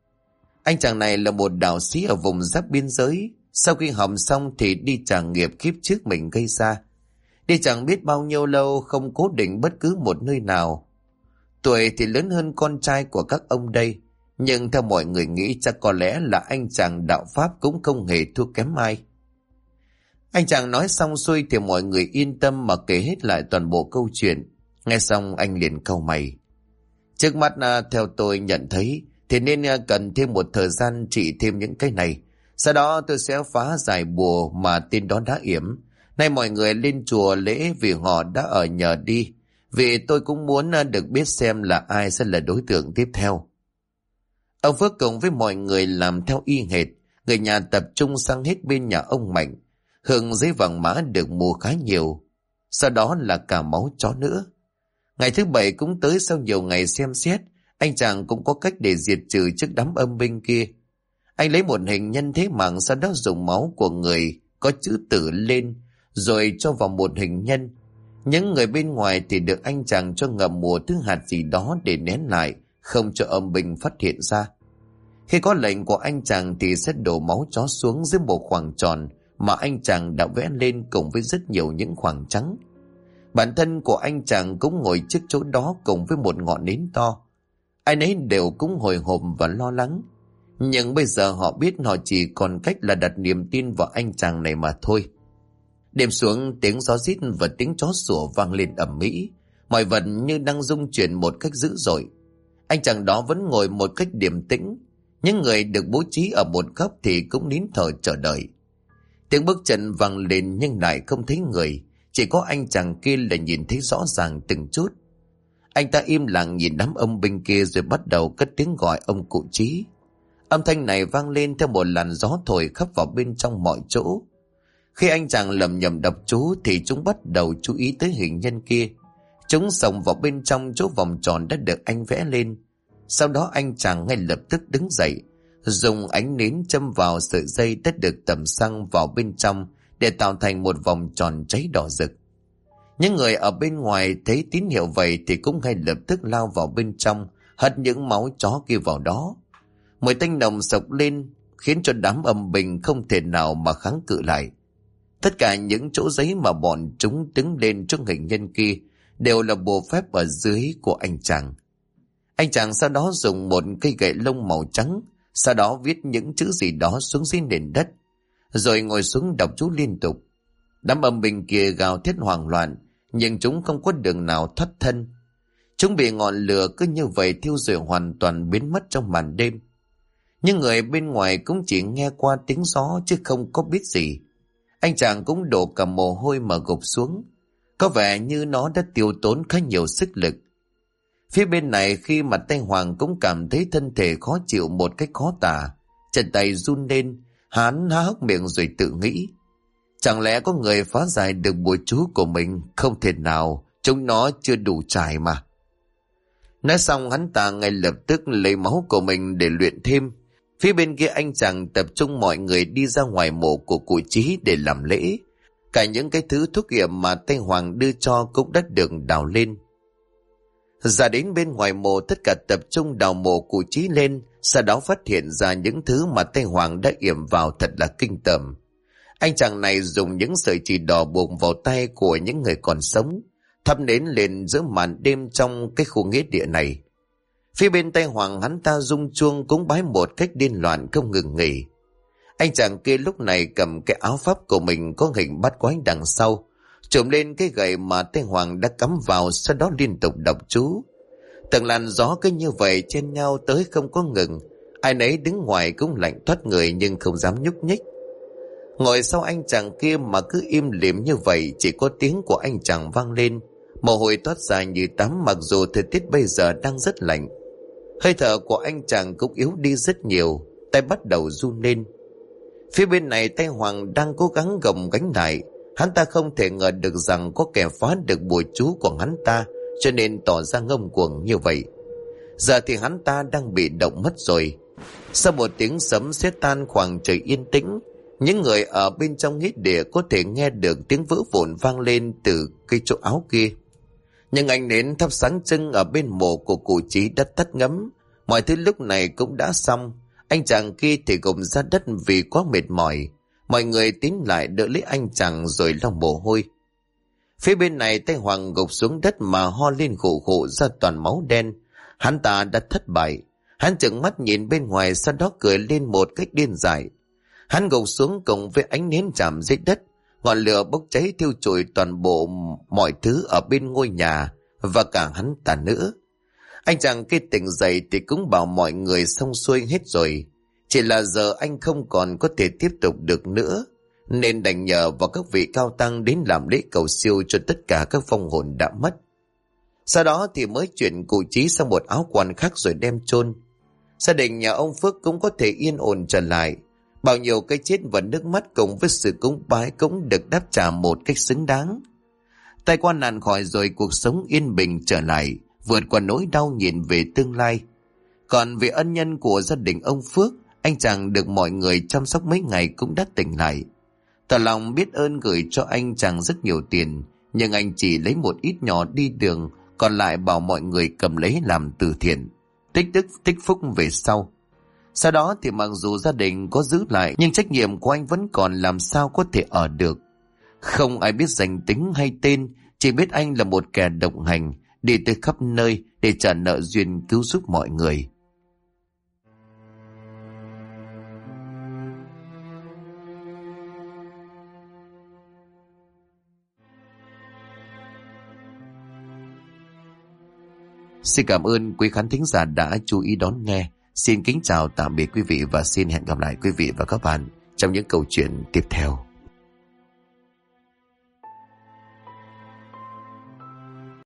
[SPEAKER 1] Anh chàng này là một đạo sĩ ở vùng giáp biên giới. Sau khi học xong thì đi trả nghiệp kiếp trước mình gây ra. Đi chẳng biết bao nhiêu lâu, không cố định bất cứ một nơi nào. Tuổi thì lớn hơn con trai của các ông đây. Nhưng theo mọi người nghĩ chắc có lẽ là anh chàng đạo pháp cũng không hề thua kém ai. Anh chàng nói xong xuôi thì mọi người yên tâm mà kể hết lại toàn bộ câu chuyện. Nghe xong anh liền cau mày. Trước mắt theo tôi nhận thấy thì nên cần thêm một thời gian trị thêm những cái này. Sau đó tôi sẽ phá giải bùa mà tên đó đã yểm. Nay mọi người lên chùa lễ vì họ đã ở nhờ đi. Vì tôi cũng muốn được biết xem là ai sẽ là đối tượng tiếp theo. Ông Phước cùng với mọi người làm theo y hệt. Người nhà tập trung sang hết bên nhà ông Mạnh. Hương giấy vàng mã được mua khá nhiều. Sau đó là cả máu chó nữa. Ngày thứ 7 cũng tới, sau nhiều ngày xem xét, anh chàng cũng có cách để diệt trừ trước đám âm binh kia. Anh lấy một hình nhân thế mạng, sau đó dùng máu của người có chữ tử lên, rồi cho vào một hình nhân. Những người bên ngoài thì được anh chàng cho ngậm một thứ hạt gì đó để nén lại, không cho âm binh phát hiện ra. Khi có lệnh của anh chàng thì sẽ đổ máu chó xuống dưới một khoảng tròn mà anh chàng đã vẽ lên cùng với rất nhiều những khoảng trắng. Bản thân của anh chàng cũng ngồi trước chỗ đó cùng với một ngọn nến to. Ai nấy đều cũng hồi hộp và lo lắng. Nhưng bây giờ họ biết họ chỉ còn cách là đặt niềm tin vào anh chàng này mà thôi. Đêm xuống, tiếng gió rít và tiếng chó sủa vang lên ầm ĩ. Mọi vật như đang rung chuyển một cách dữ dội. Anh chàng đó vẫn ngồi một cách điềm tĩnh. Những người được bố trí ở một góc thì cũng nín thở chờ đợi. Tiếng bước chân vang lên nhưng lại không thấy người. Chỉ có anh chàng kia là nhìn thấy rõ ràng từng chút. Anh ta im lặng nhìn đám âm binh kia rồi bắt đầu cất tiếng gọi ông cụ Chí. Âm thanh này vang lên theo một làn gió thổi khắp vào bên trong mọi chỗ. Khi anh chàng lầm nhầm đọc chú thì chúng bắt đầu chú ý tới hình nhân kia. Chúng xông vào bên trong chỗ vòng tròn đã được anh vẽ lên. Sau đó anh chàng ngay lập tức đứng dậy, dùng ánh nến châm vào sợi dây đã được tẩm xăng vào bên trong để tạo thành một vòng tròn cháy đỏ rực. Những người ở bên ngoài thấy tín hiệu vậy thì cũng ngay lập tức lao vào bên trong, hất những máu chó kia vào đó. Mùi tanh nồng sộc lên khiến cho đám âm binh không thể nào mà kháng cự lại. Tất cả những chỗ giấy mà bọn chúng đứng lên trong hình nhân kia đều là bùa phép ở dưới của anh chàng. Anh chàng sau đó dùng một cây gậy lông màu trắng, sau đó viết những chữ gì đó xuống dưới nền đất, rồi ngồi xuống đọc chú liên tục. Đám âm binh kia gào thét hoảng loạn, nhưng chúng không có đường nào thoát thân. Chúng bị ngọn lửa cứ như vậy thiêu rụi hoàn toàn biến mất trong màn đêm. Nhưng người bên ngoài cũng chỉ nghe qua tiếng gió chứ không có biết gì. Anh chàng cũng đổ cả mồ hôi mà gục xuống. Có vẻ như nó đã tiêu tốn khá nhiều sức lực. Phía bên này khi mà Tây Hoàng cũng cảm thấy thân thể khó chịu một cách khó tả. Chân tay run lên, hắn há hốc miệng rồi tự nghĩ. Chẳng lẽ có người phá giải được bùa chú của mình? Không thể nào, chúng nó chưa đủ trải mà. Nói xong hắn ta ngay lập tức lấy máu của mình để luyện thêm. Phía bên kia anh chàng tập trung mọi người đi ra ngoài mộ của cụ Chí để làm lễ. Cả những cái thứ thuốc yểm mà Tây Hoàng đưa cho cũng đã được đào lên. Ra đến bên ngoài mộ tất cả tập trung đào mộ cụ Chí lên, sau đó phát hiện ra những thứ mà Tây Hoàng đã yểm vào thật là kinh tởm. Anh chàng này dùng những sợi chỉ đỏ buộc vào tay của những người còn sống, thắp nến lên giữa màn đêm trong cái khu nghĩa địa này. Phía bên Tây Hoàng hắn ta rung chuông cúng bái một cách điên loạn không ngừng nghỉ. Anh chàng kia lúc này cầm cái áo pháp của mình có hình bát quái đằng sau, trùm lên cái gậy mà Tây Hoàng đã cắm vào, sau đó liên tục đọc chú. Từng làn gió cứ như vậy chen nhau tới không có ngừng. Ai nấy đứng ngoài cũng lạnh toát người nhưng không dám nhúc nhích. Ngồi sau anh chàng kia mà cứ im lìm như vậy, chỉ có tiếng của anh chàng vang lên. Mồ hôi toát ra như tắm mặc dù thời tiết bây giờ đang rất lạnh. Hơi thở của anh chàng cũng yếu đi rất nhiều, tay bắt đầu run lên. Phía bên này Tây Hoàng đang cố gắng gồng gánh lại. Hắn ta không thể ngờ được rằng có kẻ phá được bùa chú của hắn ta, cho nên tỏ ra ngông cuồng như vậy. Giờ thì hắn ta đang bị động mất rồi. Sau một tiếng sấm sét tan khoảng trời yên tĩnh, những người ở bên trong nghĩa địa có thể nghe được tiếng vỡ vụn vang lên từ cái chỗ áo kia. Nhưng ánh nến thắp sáng trưng ở bên mộ của cụ Chí đã tắt ngấm. Mọi thứ lúc này cũng đã xong. Anh chàng kia thì gục ra đất vì quá mệt mỏi. Mọi người tín lại đỡ lấy anh chàng rồi lau mồ hôi. Phía bên này Tây Hoàng gục xuống đất mà ho lên khụ khụ ra toàn máu đen. Hắn ta đã thất bại. Hắn trợn mắt nhìn bên ngoài, sau đó cười lên một cách điên dại. Hắn gục xuống cùng với ánh nến chạm dưới đất. Ngọn lửa bốc cháy thiêu trụi toàn bộ mọi thứ ở bên ngôi nhà và cả hắn ta nữa. Anh chàng kia tỉnh dậy thì cũng bảo mọi người xong xuôi hết rồi. Chỉ là giờ anh không còn có thể tiếp tục được nữa, nên đành nhờ vào các vị cao tăng đến làm lễ cầu siêu cho tất cả các vong hồn đã mất. Sau đó thì mới chuyển cụ Chí sang một áo quan khác rồi đem chôn. Gia đình nhà ông Phước cũng có thể yên ổn trở lại. Bao nhiêu cái chết và nước mắt cùng với sự cúng bái cũng được đáp trả một cách xứng đáng. Tai qua nạn khỏi rồi, cuộc sống yên bình trở lại, vượt qua nỗi đau nhìn về tương lai. Còn về ân nhân của gia đình ông Phước, anh chàng được mọi người chăm sóc mấy ngày cũng đã tỉnh lại. Tỏ lòng biết ơn gửi cho anh chàng rất nhiều tiền, nhưng anh chỉ lấy một ít nhỏ đi đường, còn lại bảo mọi người cầm lấy làm từ thiện, tích đức tích phúc về sau. Sau đó thì mặc dù gia đình có giữ lại, nhưng trách nhiệm của anh vẫn còn, làm sao có thể ở được. Không ai biết danh tính hay tên, chỉ biết anh là một kẻ đồng hành, đi tới khắp nơi để trả nợ duyên cứu giúp mọi người. Xin cảm ơn quý khán thính giả đã chú ý đón nghe. Xin kính chào tạm biệt quý vị và xin hẹn gặp lại quý vị và các bạn trong những câu chuyện tiếp theo.